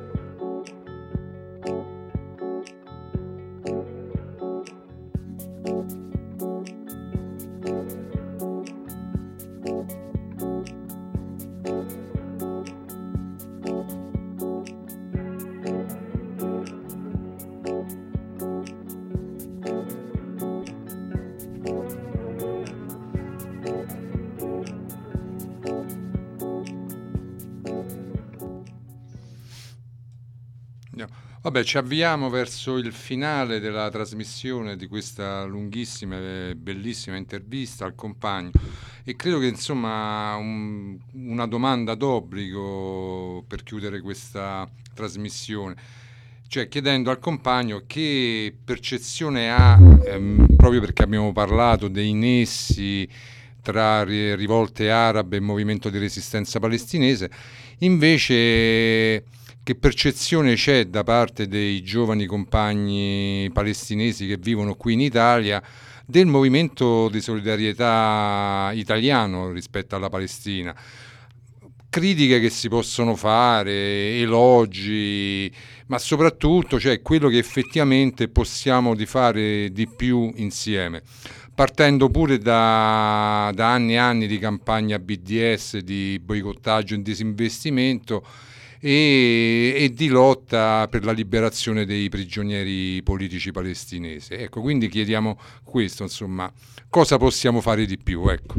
Vabbè, ci avviamo verso il finale della trasmissione di questa lunghissima e bellissima intervista al compagno e credo che insomma un, una domanda d'obbligo per chiudere questa trasmissione, cioè chiedendo al compagno che percezione ha, ehm, proprio perché abbiamo parlato dei nessi tra ri- rivolte arabe e movimento di resistenza palestinese, invece che percezione c'è da parte dei giovani compagni palestinesi che vivono qui in Italia del movimento di solidarietà italiano rispetto alla Palestina? Critiche che si possono fare, elogi, ma soprattutto cioè, quello che effettivamente possiamo di fare di più insieme, partendo pure da, da anni e anni di campagna B D S, di boicottaggio e disinvestimento e, e di lotta per la liberazione dei prigionieri politici palestinesi. Ecco, quindi chiediamo questo, insomma, cosa possiamo fare di più, ecco.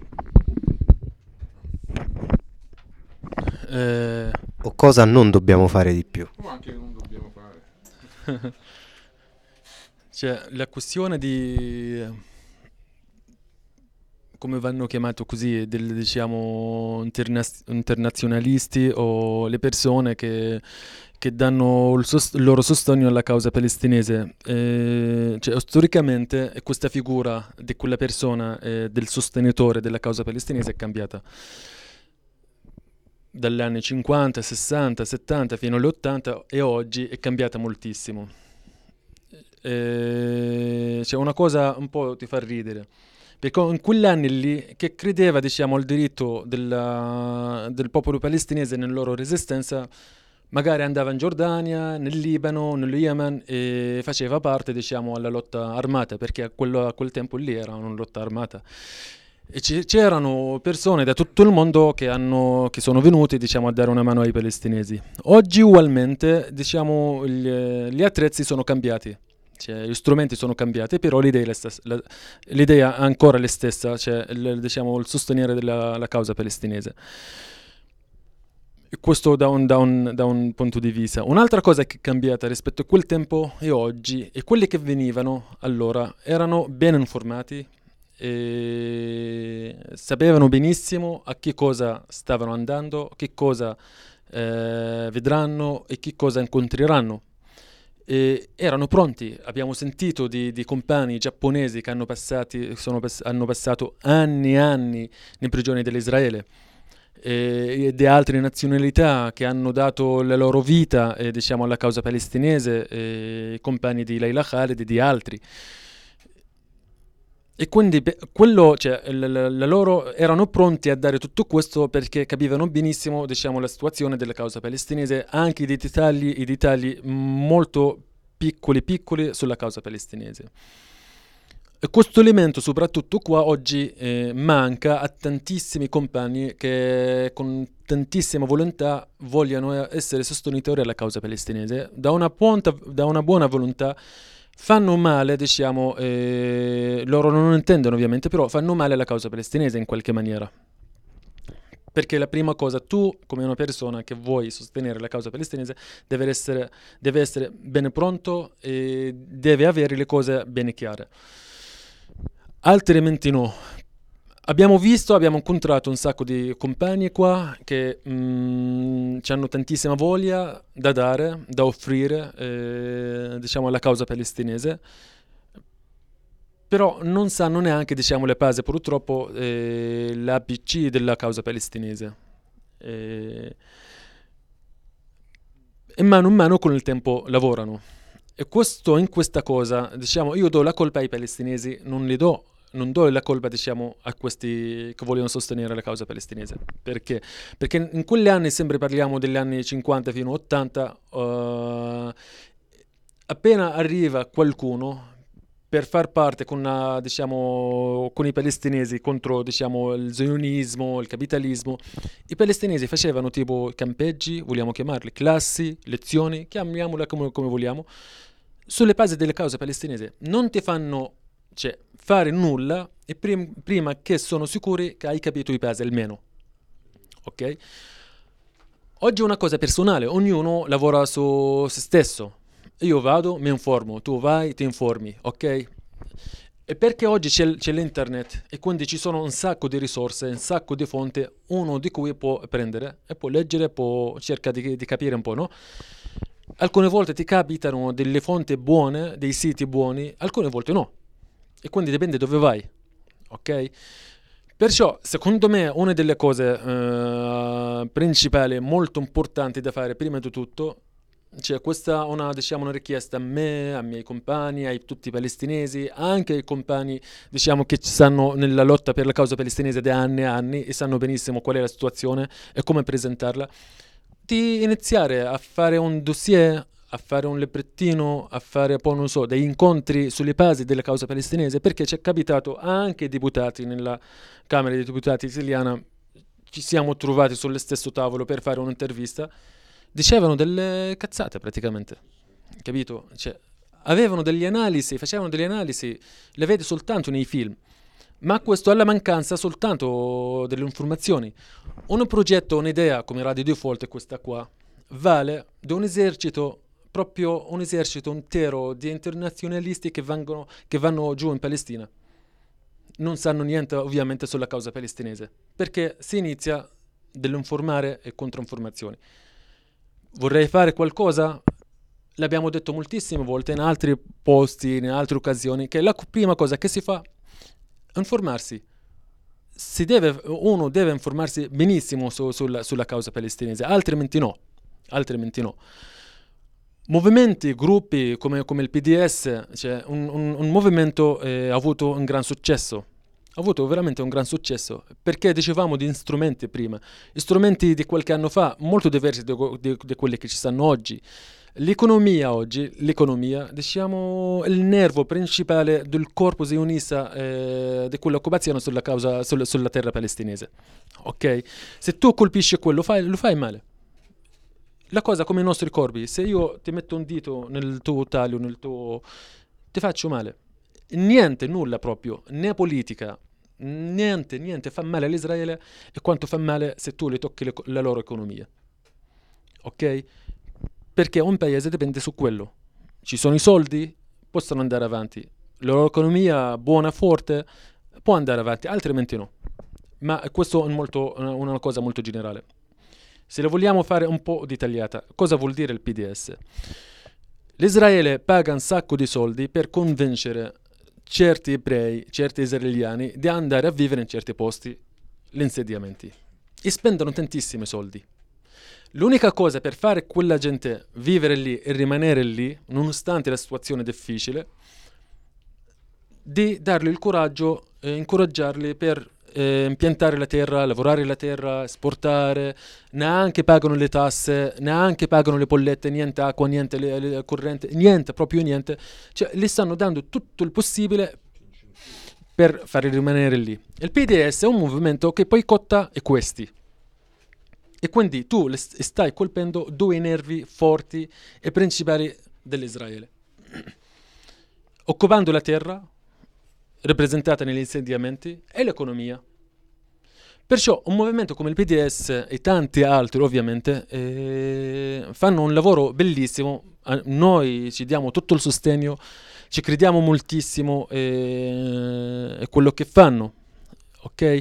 Eh, o cosa non dobbiamo fare di più. O anche non dobbiamo fare. Cioè, la questione di come vanno chiamato così, del, diciamo, interna- internazionalisti o le persone che, che danno il, sost- il loro sostegno alla causa palestinese. Eh, cioè, storicamente questa figura di quella persona, eh, del sostenitore della causa palestinese è cambiata. Dagli anni cinquanta, sessanta, settanta fino agli ottanta e oggi è cambiata moltissimo. Eh, c'è una cosa un po' ti fa ridere, perché in quegli anni lì che credeva, diciamo, al diritto della, del popolo palestinese nella loro resistenza, magari andava in Giordania, nel Libano, nello Yemen e faceva parte, diciamo, alla lotta armata, perché a, quello, a quel tempo lì era una lotta armata. E c- c'erano persone da tutto il mondo che, hanno, che sono venuti, diciamo, a dare una mano ai palestinesi. Oggi ugualmente, diciamo, gli, gli attrezzi sono cambiati, cioè, gli strumenti sono cambiati, però l'idea è, la stessa, la, l'idea è ancora la stessa, cioè il, diciamo, il sostenere della, la causa palestinese. Questo da un, da, un, da un punto di vista. Un'altra cosa che è cambiata rispetto a quel tempo e oggi è quelli che venivano allora erano ben informati e sapevano benissimo a che cosa stavano andando, che cosa eh, vedranno e che cosa incontreranno. E erano pronti. Abbiamo sentito di, di compagni giapponesi che hanno, passati, sono, hanno passato anni e anni in prigione dell'Israele, e di altre nazionalità che hanno dato la loro vita eh, diciamo alla causa palestinese, eh, compagni di Leila Khaled e di altri. E quindi quello, cioè, la, la, la loro erano pronti a dare tutto questo perché capivano benissimo, diciamo, la situazione della causa palestinese, anche i dettagli, i dettagli molto piccoli piccoli sulla causa palestinese. E questo elemento soprattutto qua oggi eh, manca a tantissimi compagni che con tantissima volontà vogliono essere sostenitori alla causa palestinese. Da una, punta, da una buona volontà fanno male, diciamo, eh, loro non intendono ovviamente, però fanno male alla causa palestinese in qualche maniera. Perché la prima cosa, tu come una persona che vuoi sostenere la causa palestinese deve essere, deve essere ben pronto e deve avere le cose ben chiare. Altrimenti no. Abbiamo visto, abbiamo incontrato un sacco di compagni qua che mm, hanno tantissima voglia da dare, da offrire, eh, diciamo, alla causa palestinese, però non sanno neanche, diciamo, le basi, purtroppo, eh, l'A B C della causa palestinese. Eh, e mano a mano con il tempo lavorano. E questo, in questa cosa, diciamo, io do la colpa ai palestinesi, non li do, non do la colpa, diciamo, a questi che vogliono sostenere la causa palestinese. Perché? Perché in quegli anni, sempre parliamo degli anni cinquanta fino a ottanta, uh, appena arriva qualcuno per far parte con, una, diciamo, con i palestinesi contro, diciamo, il zionismo, il capitalismo, i palestinesi facevano tipo campeggi, vogliamo chiamarli, classi, lezioni, chiamiamola come, come vogliamo, sulle basi delle cause palestinesi. Non ti fanno, cioè, fare nulla e prim- prima che sono sicuri che hai capito i basi almeno. Ok? Oggi è una cosa personale, ognuno lavora su se stesso. Io vado, mi informo, tu vai, ti informi, ok? E perché oggi c'è, c'è l'internet e quindi ci sono un sacco di risorse, un sacco di fonti, uno di cui può prendere e può leggere, può cercare di, di capire un po', no? Alcune volte ti capitano delle fonti buone, dei siti buoni, alcune volte no. E quindi dipende dove vai, ok? Perciò, secondo me, una delle cose uh, principali, molto importanti da fare prima di tutto, cioè questa è una, diciamo, una richiesta a me, ai miei compagni, ai tutti i palestinesi, anche ai compagni, diciamo, che stanno nella lotta per la causa palestinese da anni e anni e sanno benissimo qual è la situazione e come presentarla, di iniziare a fare un dossier, a fare un librettino, a fare poi, non so, degli incontri sulle basi della causa palestinese, perché ci è capitato anche ai deputati nella Camera dei Deputati italiana, ci siamo trovati sullo stesso tavolo per fare un'intervista, dicevano delle cazzate praticamente, capito? Cioè, avevano delle analisi, facevano delle analisi, le vedi soltanto nei film, ma questo alla mancanza soltanto delle informazioni. Un progetto, un'idea come Radio Default è questa qua, vale di un esercito, proprio un esercito intero di internazionalisti che, vengono, che vanno giù in Palestina. Non sanno niente ovviamente sulla causa palestinese, perché si inizia dall'informare e controinformazioni. Vorrei fare qualcosa? L'abbiamo detto moltissime volte in altri posti, in altre occasioni, che la prima cosa che si fa è informarsi. Si deve, uno deve informarsi benissimo su, sulla, sulla causa palestinese, altrimenti no. Altrimenti no. Movimenti, gruppi come, come il P D S, cioè un, un, un movimento eh, ha avuto un gran successo. ha avuto veramente un gran successo, perché dicevamo di strumenti prima, strumenti di qualche anno fa molto diversi da quelli che ci stanno oggi. L'economia oggi, l'economia, diciamo, il nervo principale del corpo sionista eh, di quell'occupazione sulla causa, sulla, sulla terra palestinese. Ok? Se tu colpisci quello, fai, lo fai male. La cosa come i nostri corpi, se io ti metto un dito nel tuo taglio, nel tuo... ti faccio male. Niente, nulla proprio, né politica, niente, niente fa male all'Israele e quanto fa male se tu le tocchi le, la loro economia. Ok? Perché un paese dipende su quello. Ci sono i soldi, possono andare avanti. La loro economia buona, forte, può andare avanti, altrimenti no. Ma questo è molto, una cosa molto generale. Se la vogliamo fare un po' dettagliata, cosa vuol dire il P D S? L'Israele paga un sacco di soldi per convincere certi ebrei, certi israeliani di andare a vivere in certi posti, gli insediamenti. E spendono tantissimi soldi. L'unica cosa per fare quella gente vivere lì e rimanere lì, nonostante la situazione difficile, di dargli il coraggio e incoraggiarli per eh, impiantare la terra, lavorare la terra, esportare, neanche pagano le tasse, neanche pagano le bollette, niente acqua, niente le, le corrente, niente, proprio niente. Cioè, gli stanno dando tutto il possibile per farli rimanere lì. Il P D S è un movimento che boicotta e questi. E quindi tu stai colpendo due nervi forti e principali dell'Israele. Occupando la terra, rappresentata negli insediamenti, e l'economia. Perciò un movimento come il P D S e tanti altri ovviamente eh, fanno un lavoro bellissimo. Noi ci diamo tutto il sostegno, ci crediamo moltissimo e eh, quello che fanno. Ok?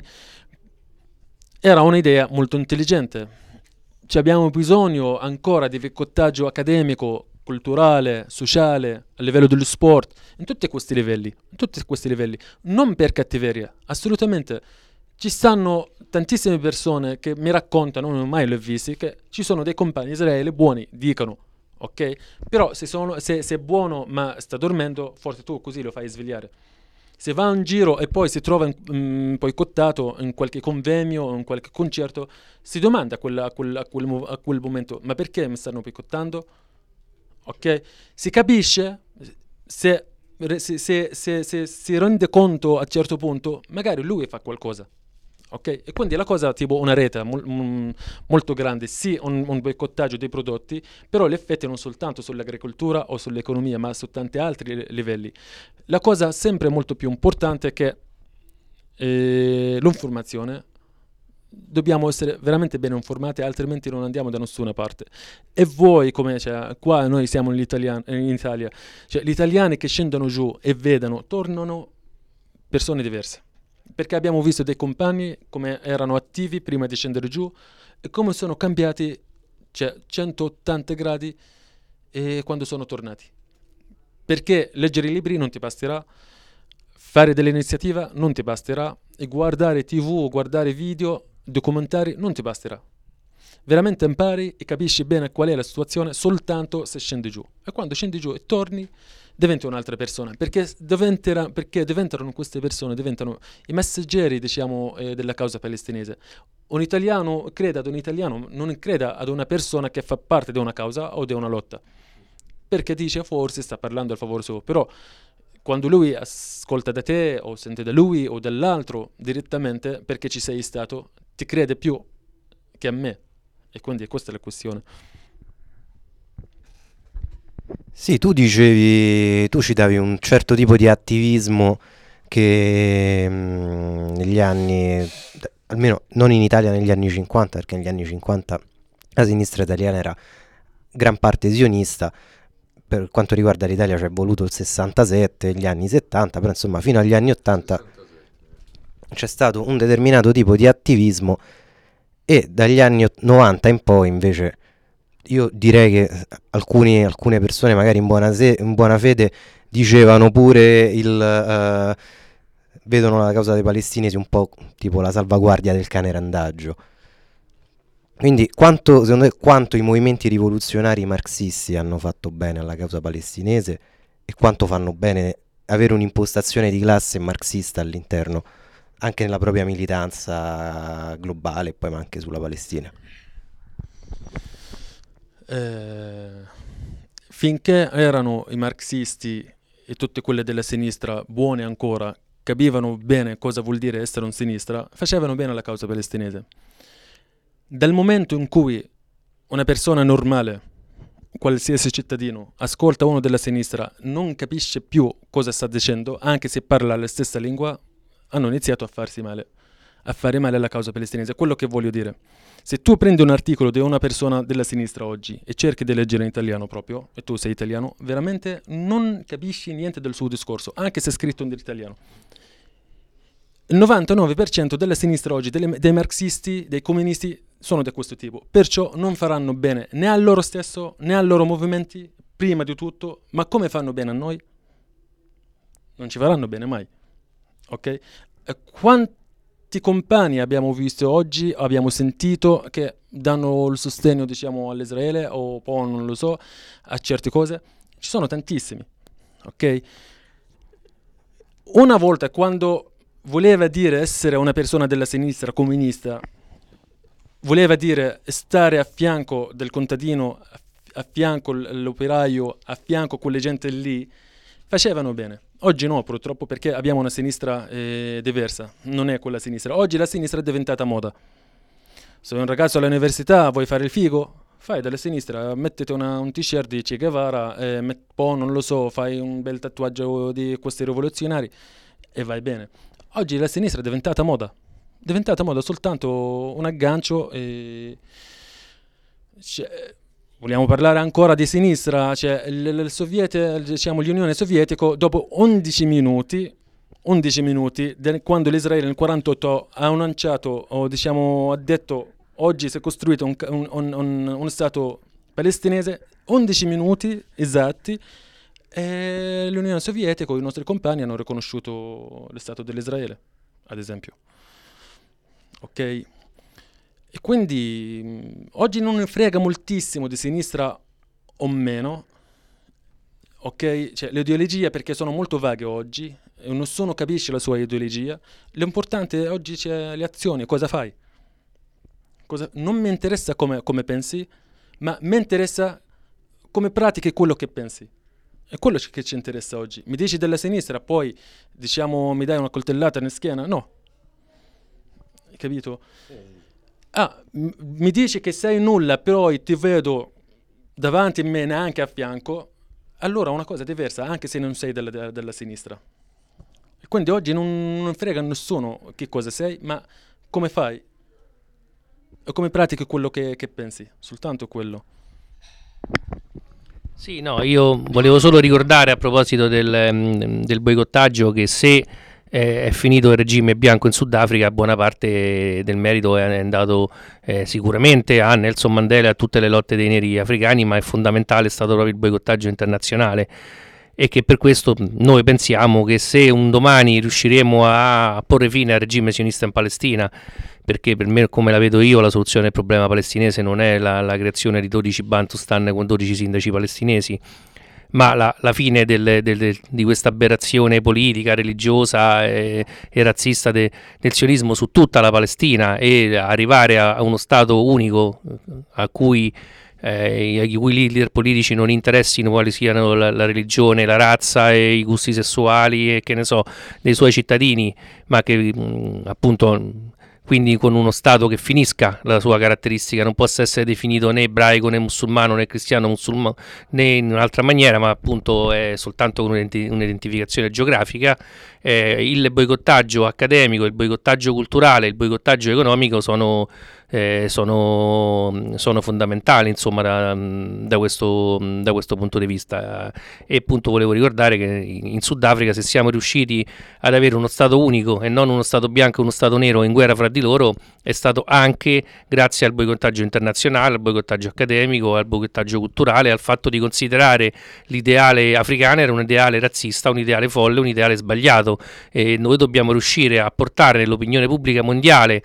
Era un'idea molto intelligente. Ci abbiamo bisogno ancora di boicottaggio accademico, culturale, sociale, a livello dello sport, in tutti questi livelli, in tutti questi livelli, non per cattiveria, assolutamente. Ci stanno tantissime persone che mi raccontano, non mai l'ho visti, che ci sono dei compagni israele buoni, dicono, ok? Però se, sono, se, se è buono ma sta dormendo, forse tu così lo fai svegliare. Se va in giro e poi si trova in, boicottato in qualche convegno o in qualche concerto, si domanda a quel, a, quel, a, quel, a quel momento, ma perché mi stanno boicottando? Ok? Si capisce, se, se, se, se, se si rende conto a un certo punto, magari lui fa qualcosa. Ok? E quindi la cosa tipo una rete mol, molto grande, sì, un, un boicottaggio dei prodotti, però l'effetto non soltanto sull'agricoltura o sull'economia, ma su tanti altri livelli. La cosa sempre molto più importante è che eh, l'informazione, dobbiamo essere veramente bene informati, altrimenti non andiamo da nessuna parte. E voi, come cioè, qua noi siamo in, in Italia, cioè gli italiani che scendono giù e vedono, tornano persone diverse. Perché abbiamo visto dei compagni come erano attivi prima di scendere giù e come sono cambiati, cioè centottanta gradi e quando sono tornati. Perché leggere i libri non ti basterà, fare dell'iniziativa non ti basterà e guardare tivù, guardare video, documentari non ti basterà. Veramente impari e capisci bene qual è la situazione soltanto se scendi giù. E quando scendi giù e torni diventi un'altra persona, perché, diventerà, perché diventano queste persone, diventano i messaggeri, diciamo, eh, della causa palestinese. Un italiano creda ad un italiano, non creda ad una persona che fa parte di una causa o di una lotta, perché dice forse sta parlando a favore suo, però quando lui ascolta da te o sente da lui o dall'altro direttamente, perché ci sei stato, ti crede più che a me, e quindi questa è la questione. Sì, tu dicevi, tu citavi un certo tipo di attivismo che mh, negli anni, almeno non in Italia negli anni cinquanta, perché negli anni cinquanta la sinistra italiana era gran parte sionista, per quanto riguarda l'Italia ci è voluto il sessantasette, gli anni settanta, però insomma fino agli anni ottanta c'è stato un determinato tipo di attivismo e dagli anni novanta in poi invece io direi che alcuni, alcune persone magari in buona, se- in buona fede dicevano pure il uh, vedono la causa dei palestinesi un po' tipo la salvaguardia del cane randagio. Quindi quanto, secondo te, quanto i movimenti rivoluzionari marxisti hanno fatto bene alla causa palestinese e quanto fanno bene avere un'impostazione di classe marxista all'interno anche nella propria militanza globale, poi ma anche sulla Palestina? Eh, finché erano i marxisti e tutte quelle della sinistra buone ancora, capivano bene cosa vuol dire essere un sinistra, facevano bene alla causa palestinese. Dal momento in cui una persona normale, qualsiasi cittadino, ascolta uno della sinistra, non capisce più cosa sta dicendo, anche se parla la stessa lingua, hanno iniziato a farsi male, a fare male alla causa palestinese. Quello che voglio dire, se tu prendi un articolo di una persona della sinistra oggi e cerchi di leggere in italiano proprio, e tu sei italiano, veramente non capisci niente del suo discorso, anche se è scritto in italiano. Il novantanove per cento della sinistra oggi, delle, dei marxisti, dei comunisti, sono di questo tipo. Perciò non faranno bene né a loro stesso, né ai loro movimenti, prima di tutto. Ma come fanno bene a noi? Non ci faranno bene mai. Ok? E quanti compagni abbiamo visto oggi, abbiamo sentito, che danno il sostegno, diciamo, all'Israele, o poi non lo so, a certe cose? Ci sono tantissimi. Ok? Una volta, quando voleva dire essere una persona della sinistra comunista, voleva dire stare a fianco del contadino, a fianco l'operaio, a fianco quelle gente lì, facevano bene. Oggi no, purtroppo, perché abbiamo una sinistra eh, diversa, non è quella sinistra. Oggi la sinistra è diventata moda. Se un ragazzo all'università vuoi fare il figo, fai dalla sinistra, mettiti una, un t-shirt di Che Guevara, eh, met, poi non lo so, fai un bel tatuaggio di questi rivoluzionari e vai bene. Oggi la sinistra è diventata moda, è diventata moda soltanto un aggancio. E cioè, vogliamo parlare ancora di sinistra? Cioè, il, il Soviet, diciamo, l'Unione Sovietica, dopo undici minuti, undici minuti, de, quando l'Israele nel quarantotto ha annunciato, o diciamo ha detto, oggi si è costruito un, un, un, un Stato palestinese, undici minuti esatti, e l'Unione Sovietica, i nostri compagni, hanno riconosciuto lo Stato dell'Israele, ad esempio. Ok? E quindi mh, oggi non ne frega moltissimo di sinistra o meno, ok? Cioè, l'ideologia, perché sono molto vaghe oggi, e nessuno capisce la sua ideologia. L'importante oggi c'è le azioni, cosa fai? Cosa, non mi interessa come, come pensi, ma mi interessa come pratichi quello che pensi. È quello che ci interessa oggi. Mi dici della sinistra, poi diciamo mi dai una coltellata in schiena? No. Hai capito? Ah, m- mi dici che sei nulla, però ti vedo davanti a me, neanche a fianco, allora una cosa diversa, anche se non sei della, della, della sinistra. E quindi oggi non, non frega a nessuno che cosa sei, ma come fai? E come pratichi quello che, che pensi? Soltanto quello. Sì, no, io volevo solo ricordare a proposito del, del boicottaggio che se eh, è finito il regime bianco in Sudafrica, buona parte del merito è andato eh, sicuramente a Nelson Mandela e a tutte le lotte dei neri africani, ma è fondamentale è stato proprio il boicottaggio internazionale, e che per questo noi pensiamo che se un domani riusciremo a porre fine al regime sionista in Palestina, perché per me, come la vedo io, la soluzione del problema palestinese non è la, la creazione di dodici Bantustan con dodici sindaci palestinesi, ma la, la fine del, del, del, di questa aberrazione politica, religiosa e, e razzista de, del sionismo su tutta la Palestina, e arrivare a, a uno Stato unico a cui eh, i cui leader politici non interessino quali siano la, la religione, la razza e i gusti sessuali e che ne so dei suoi cittadini, ma che mh, appunto quindi con uno Stato che finisca la sua caratteristica, non possa essere definito né ebraico né musulmano né cristiano musulmano né in un'altra maniera, ma appunto è soltanto un'identificazione geografica. Eh, il boicottaggio accademico, il boicottaggio culturale, il boicottaggio economico sono, eh, sono, sono fondamentali, insomma, da, da, questo, da questo punto di vista. E appunto volevo ricordare che in Sudafrica, se siamo riusciti ad avere uno Stato unico e non uno Stato bianco e uno Stato nero in guerra fra di loro, è stato anche grazie al boicottaggio internazionale, al boicottaggio accademico, al boicottaggio culturale, al fatto di considerare l'ideale africano era un ideale razzista, un ideale folle, un ideale sbagliato. E noi dobbiamo riuscire a portare nell'opinione pubblica mondiale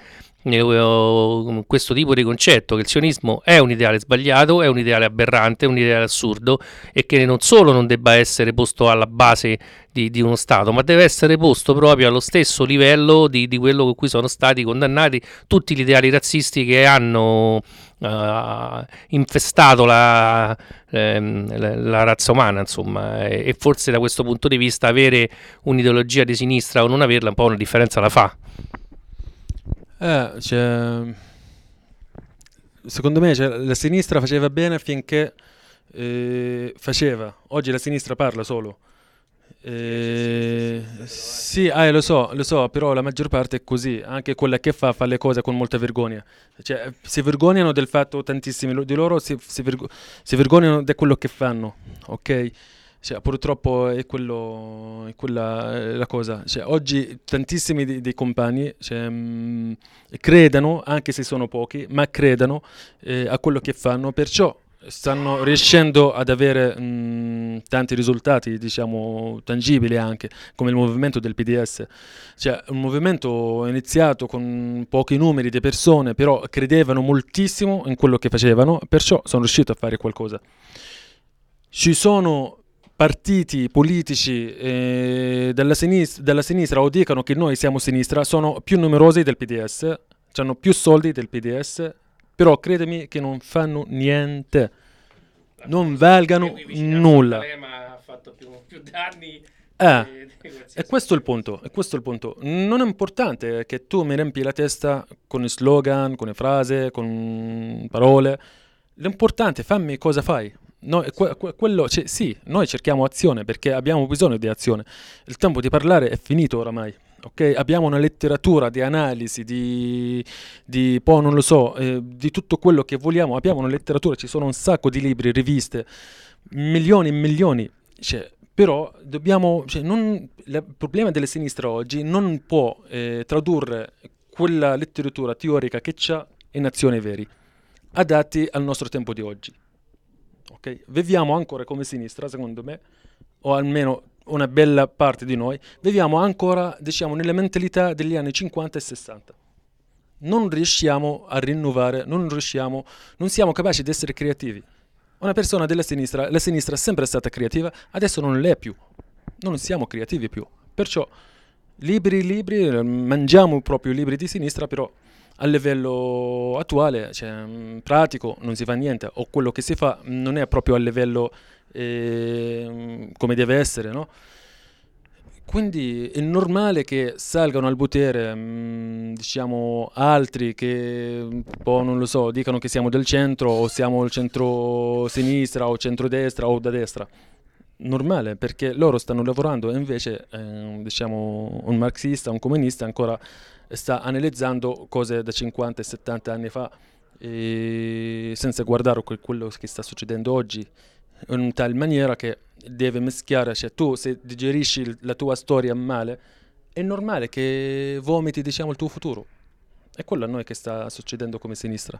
eh, questo tipo di concetto, che il sionismo è un ideale sbagliato, è un ideale aberrante, è un ideale assurdo, e che non solo non debba essere posto alla base di, di uno Stato, ma deve essere posto proprio allo stesso livello di, di quello con cui sono stati condannati tutti gli ideali razzisti che hanno uh, infestato la, ehm, la, la razza umana, insomma, e, e forse da questo punto di vista avere un'ideologia di sinistra o non averla un po' una differenza la fa. Eh, cioè, secondo me, cioè, la sinistra faceva bene finché eh, faceva. Oggi la sinistra parla solo. Eh, sì, ah, lo so, lo so, però la maggior parte è così. Anche quella che fa fa le cose con molta vergogna. Cioè, si vergognano del fatto, tantissimi lo- di loro si, si, vergo- si vergognano di quello che fanno, ok? Cioè, purtroppo è, quello, è quella è la cosa. Cioè, oggi tantissimi di- dei compagni cioè, mh, credano, anche se sono pochi, ma credano eh, a quello che fanno, perciò stanno riuscendo ad avere mh, tanti risultati, diciamo, tangibili anche, come il movimento del P D S. Cioè, un movimento iniziato con pochi numeri di persone, però credevano moltissimo in quello che facevano, perciò sono riusciti a fare qualcosa. Ci sono partiti politici eh, della, sinistra, della sinistra o dicono che noi siamo sinistra, sono più numerosi del P D S, hanno più soldi del P D S, però credimi che non fanno niente, non valgano nulla. Ha fatto più, più danni. Eh, e questo è il punto, e questo è il punto. Non è importante che tu mi riempi la testa con slogan, con frasi, con parole. L'importante è fammi cosa fai. Noi, que- que- quello, cioè, sì, noi cerchiamo azione perché abbiamo bisogno di azione. Il tempo di parlare è finito oramai. Okay? Abbiamo una letteratura di analisi, di, di poi non lo so, eh, di tutto quello che vogliamo. Abbiamo una letteratura, ci sono un sacco di libri, riviste, milioni e milioni. Cioè, però dobbiamo, cioè, non, il problema delle sinistre oggi non può eh, tradurre quella letteratura teorica che c'ha in azioni veri, adatti al nostro tempo di oggi. Okay? Viviamo ancora come sinistra, secondo me, o almeno una bella parte di noi, viviamo ancora, diciamo, nelle mentalità degli anni cinquanta e sessanta. Non riusciamo a rinnovare, non riusciamo, non siamo capaci di essere creativi. Una persona della sinistra, la sinistra è sempre stata creativa, adesso non l'è più. Non siamo creativi più. Perciò libri, libri, mangiamo proprio libri di sinistra, però a livello attuale, cioè, pratico, non si fa niente, o quello che si fa non è proprio a livello eh, come deve essere, no? Quindi è normale che salgano al potere, mh, diciamo, altri che un po', non lo so, dicano che siamo del centro, o siamo il centro-sinistra, o centrodestra, o da destra. Normale, perché loro stanno lavorando e invece, eh, diciamo, un marxista, un comunista ancora sta analizzando cose da cinquanta e settanta anni fa, e senza guardare quello che sta succedendo oggi, in tal maniera che deve mischiare, cioè tu se digerisci la tua storia male, è normale che vomiti, diciamo, il tuo futuro. È quello a noi che sta succedendo come sinistra.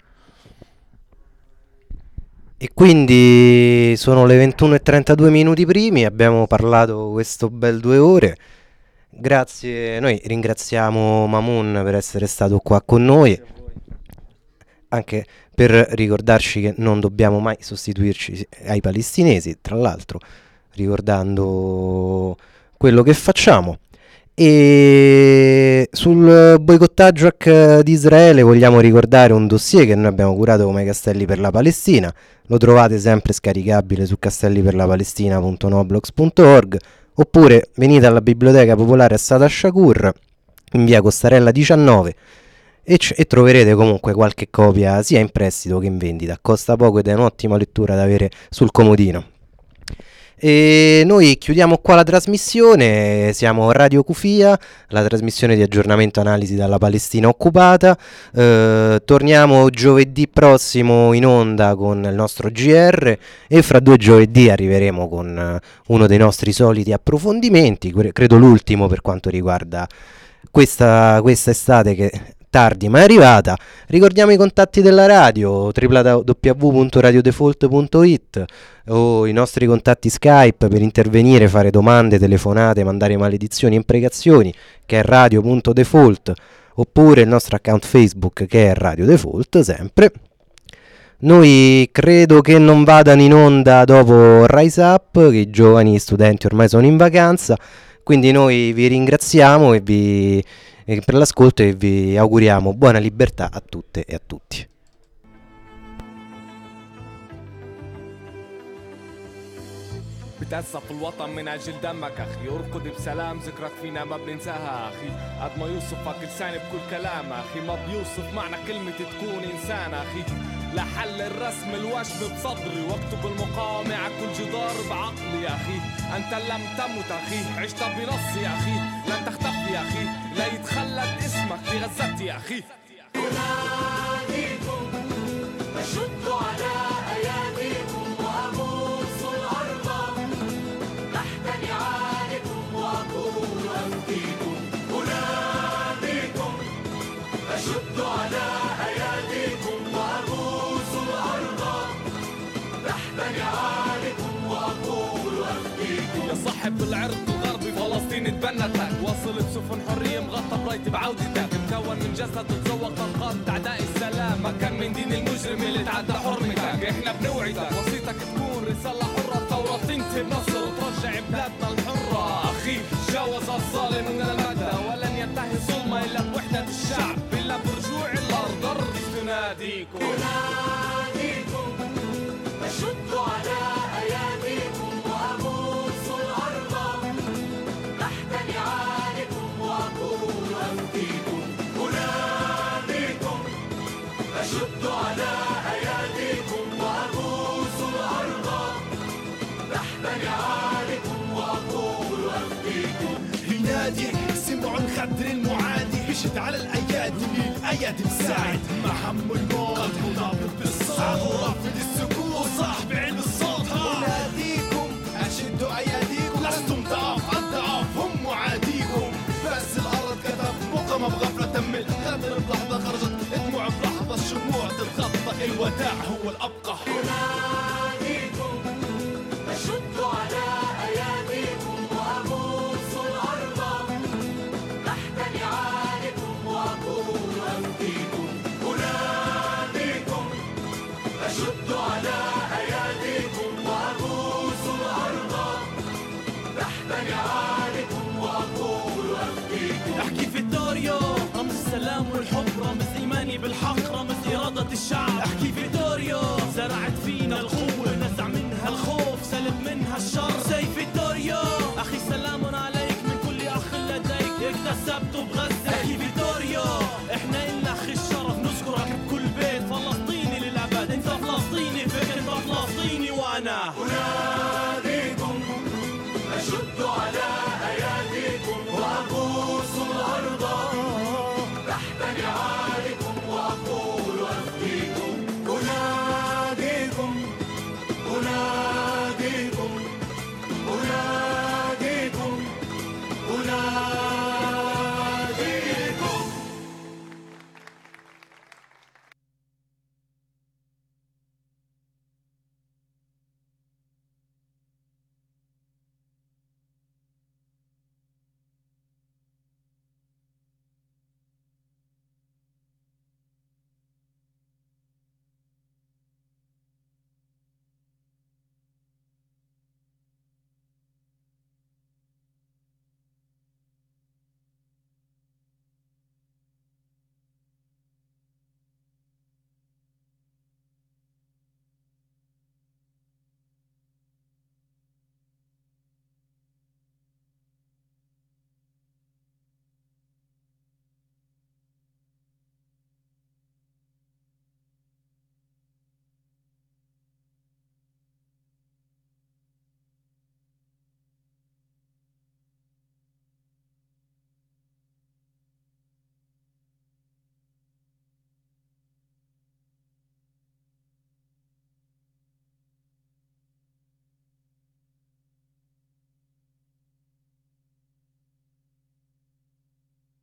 E quindi sono le ventuno e trentadue minuti primi, abbiamo parlato questo bel due ore. Grazie, noi ringraziamo Mamoun per essere stato qua con noi, anche per ricordarci che non dobbiamo mai sostituirci ai palestinesi, tra l'altro ricordando quello che facciamo. E sul boicottaggio di Israele vogliamo ricordare un dossier che noi abbiamo curato come Castelli per la Palestina. Lo trovate sempre scaricabile su castelliperlapalestina punto noblogs punto org, oppure venite alla Biblioteca Popolare a Sata Shakur in via Costarella diciannove e, c- e troverete comunque qualche copia sia in prestito che in vendita. Costa poco ed è un'ottima lettura da avere sul comodino. E noi chiudiamo qua la trasmissione, siamo Radio Cufia, la trasmissione di aggiornamento analisi dalla Palestina occupata. Eh, torniamo giovedì prossimo in onda con il nostro G R e fra due giovedì arriveremo con uno dei nostri soliti approfondimenti, credo l'ultimo per quanto riguarda questa, questa estate che tardi ma è arrivata. Ricordiamo i contatti della radio, w w w punto radiodefault punto it, o i nostri contatti Skype per intervenire, fare domande, telefonate, mandare maledizioni e imprecazioni, che è radio punto default oppure il nostro account Facebook che è Radio Default sempre. Noi credo che non vadano in onda dopo Rise Up, che i giovani studenti ormai sono in vacanza, quindi noi vi ringraziamo e vi, e per l'ascolto e vi auguriamo buona libertà a tutte e a tutti. بتأسف الوطن من أجل دمك أخي، ارقد بسلام ذكرك فينا ما بننساها أخي. قد ما يوصفك لساني بكل كلام أخي، ما بيوصف معنى كلمة تكون إنسان أخي. لحل الرسم الوشم بصدري، واكتب المقاومة على كل جدار بعقلي يا أخي. أنت لم تمت أخي، عشت بنصي يا أخي، لن تختفي يا أخي، لا يتخلد اسمك في غزتي يا أخي. أناديكم أشد على أياديكم وأبوس الأرض تحت نعالكم وأقول أنفيكم. أناديكم أشد على أياديكم وأبوس الأرض تحت نعالكم وأقول أنفيكم. يا صاحب العرق الغربي فلسطين تبنتك، وصلت سفن حرية مغطى برايتي بعودتك، مكون من جسد تتذوق طلقات أعداء السلام، ما كان من دين المجرم اللي تعدى حرمتك. احنا بنوعدك وصيتك تكون رسالة حرة، الثورة تنتهي بنصر وترجع بلادنا الحرة. أخي جاوز الظالم من المدى، ولن ينتهي ظلمه إلا بوحدة الشعب، إلا برجوع الأرض. أرض تناديكم أناديكم أشد على أياديكم وأبوس الأرض تحت نعالكم وأقول أنفيكم. أناديكم أشد على أياديكم وأبوس الأرض تحت نعالكم وأقول أنفيكم. ينادي سمعوا الخدر المعادي، يشد على الأيادي للأيادي مساعد، محمل الموت قلبه نابض بالصوت ورافض السكوت وصاحب علم الصوت. أناديكم أشدوا أياديكم، لستم ضعاف الضعاف هم معاديكم، بس الأرض كتب مقامة بغفلة تم الغدر بلحظة خرجت دموع بلحظة، الشموع تتغطى الوداع هو الأبقى. أناديكم أشدوا على أياديكم وأبوس الأرض تحت نعالكم وأقول أنفيكم. أناديكم أشدوا على أياديكم وأبوس الأرض تحت نعالكم وأقول أنفيكم. احكي في الدوريو رمز السلام والحب، رمز إيماني بالحق، رمز إرادة الشعب. احكي في دوريو زرعت فينا القوة، نزع منها الخوف سلب منها الشر. سيف الدوريو أخي سلام عليك من كل أخ لديك، اكتسبته بغزة. احكي في دوريو احنا إلنا أخي الشرف، نذكرك بكل بيت فلسطيني للأبد. انت فلسطيني فكر، انت فلسطيني وأنا. أناديكم أشد على أياديكم وأبوس الأرض تحت نعالكم وأقول أنفيكم. أناديكم أناديكم أناديكم أناديكم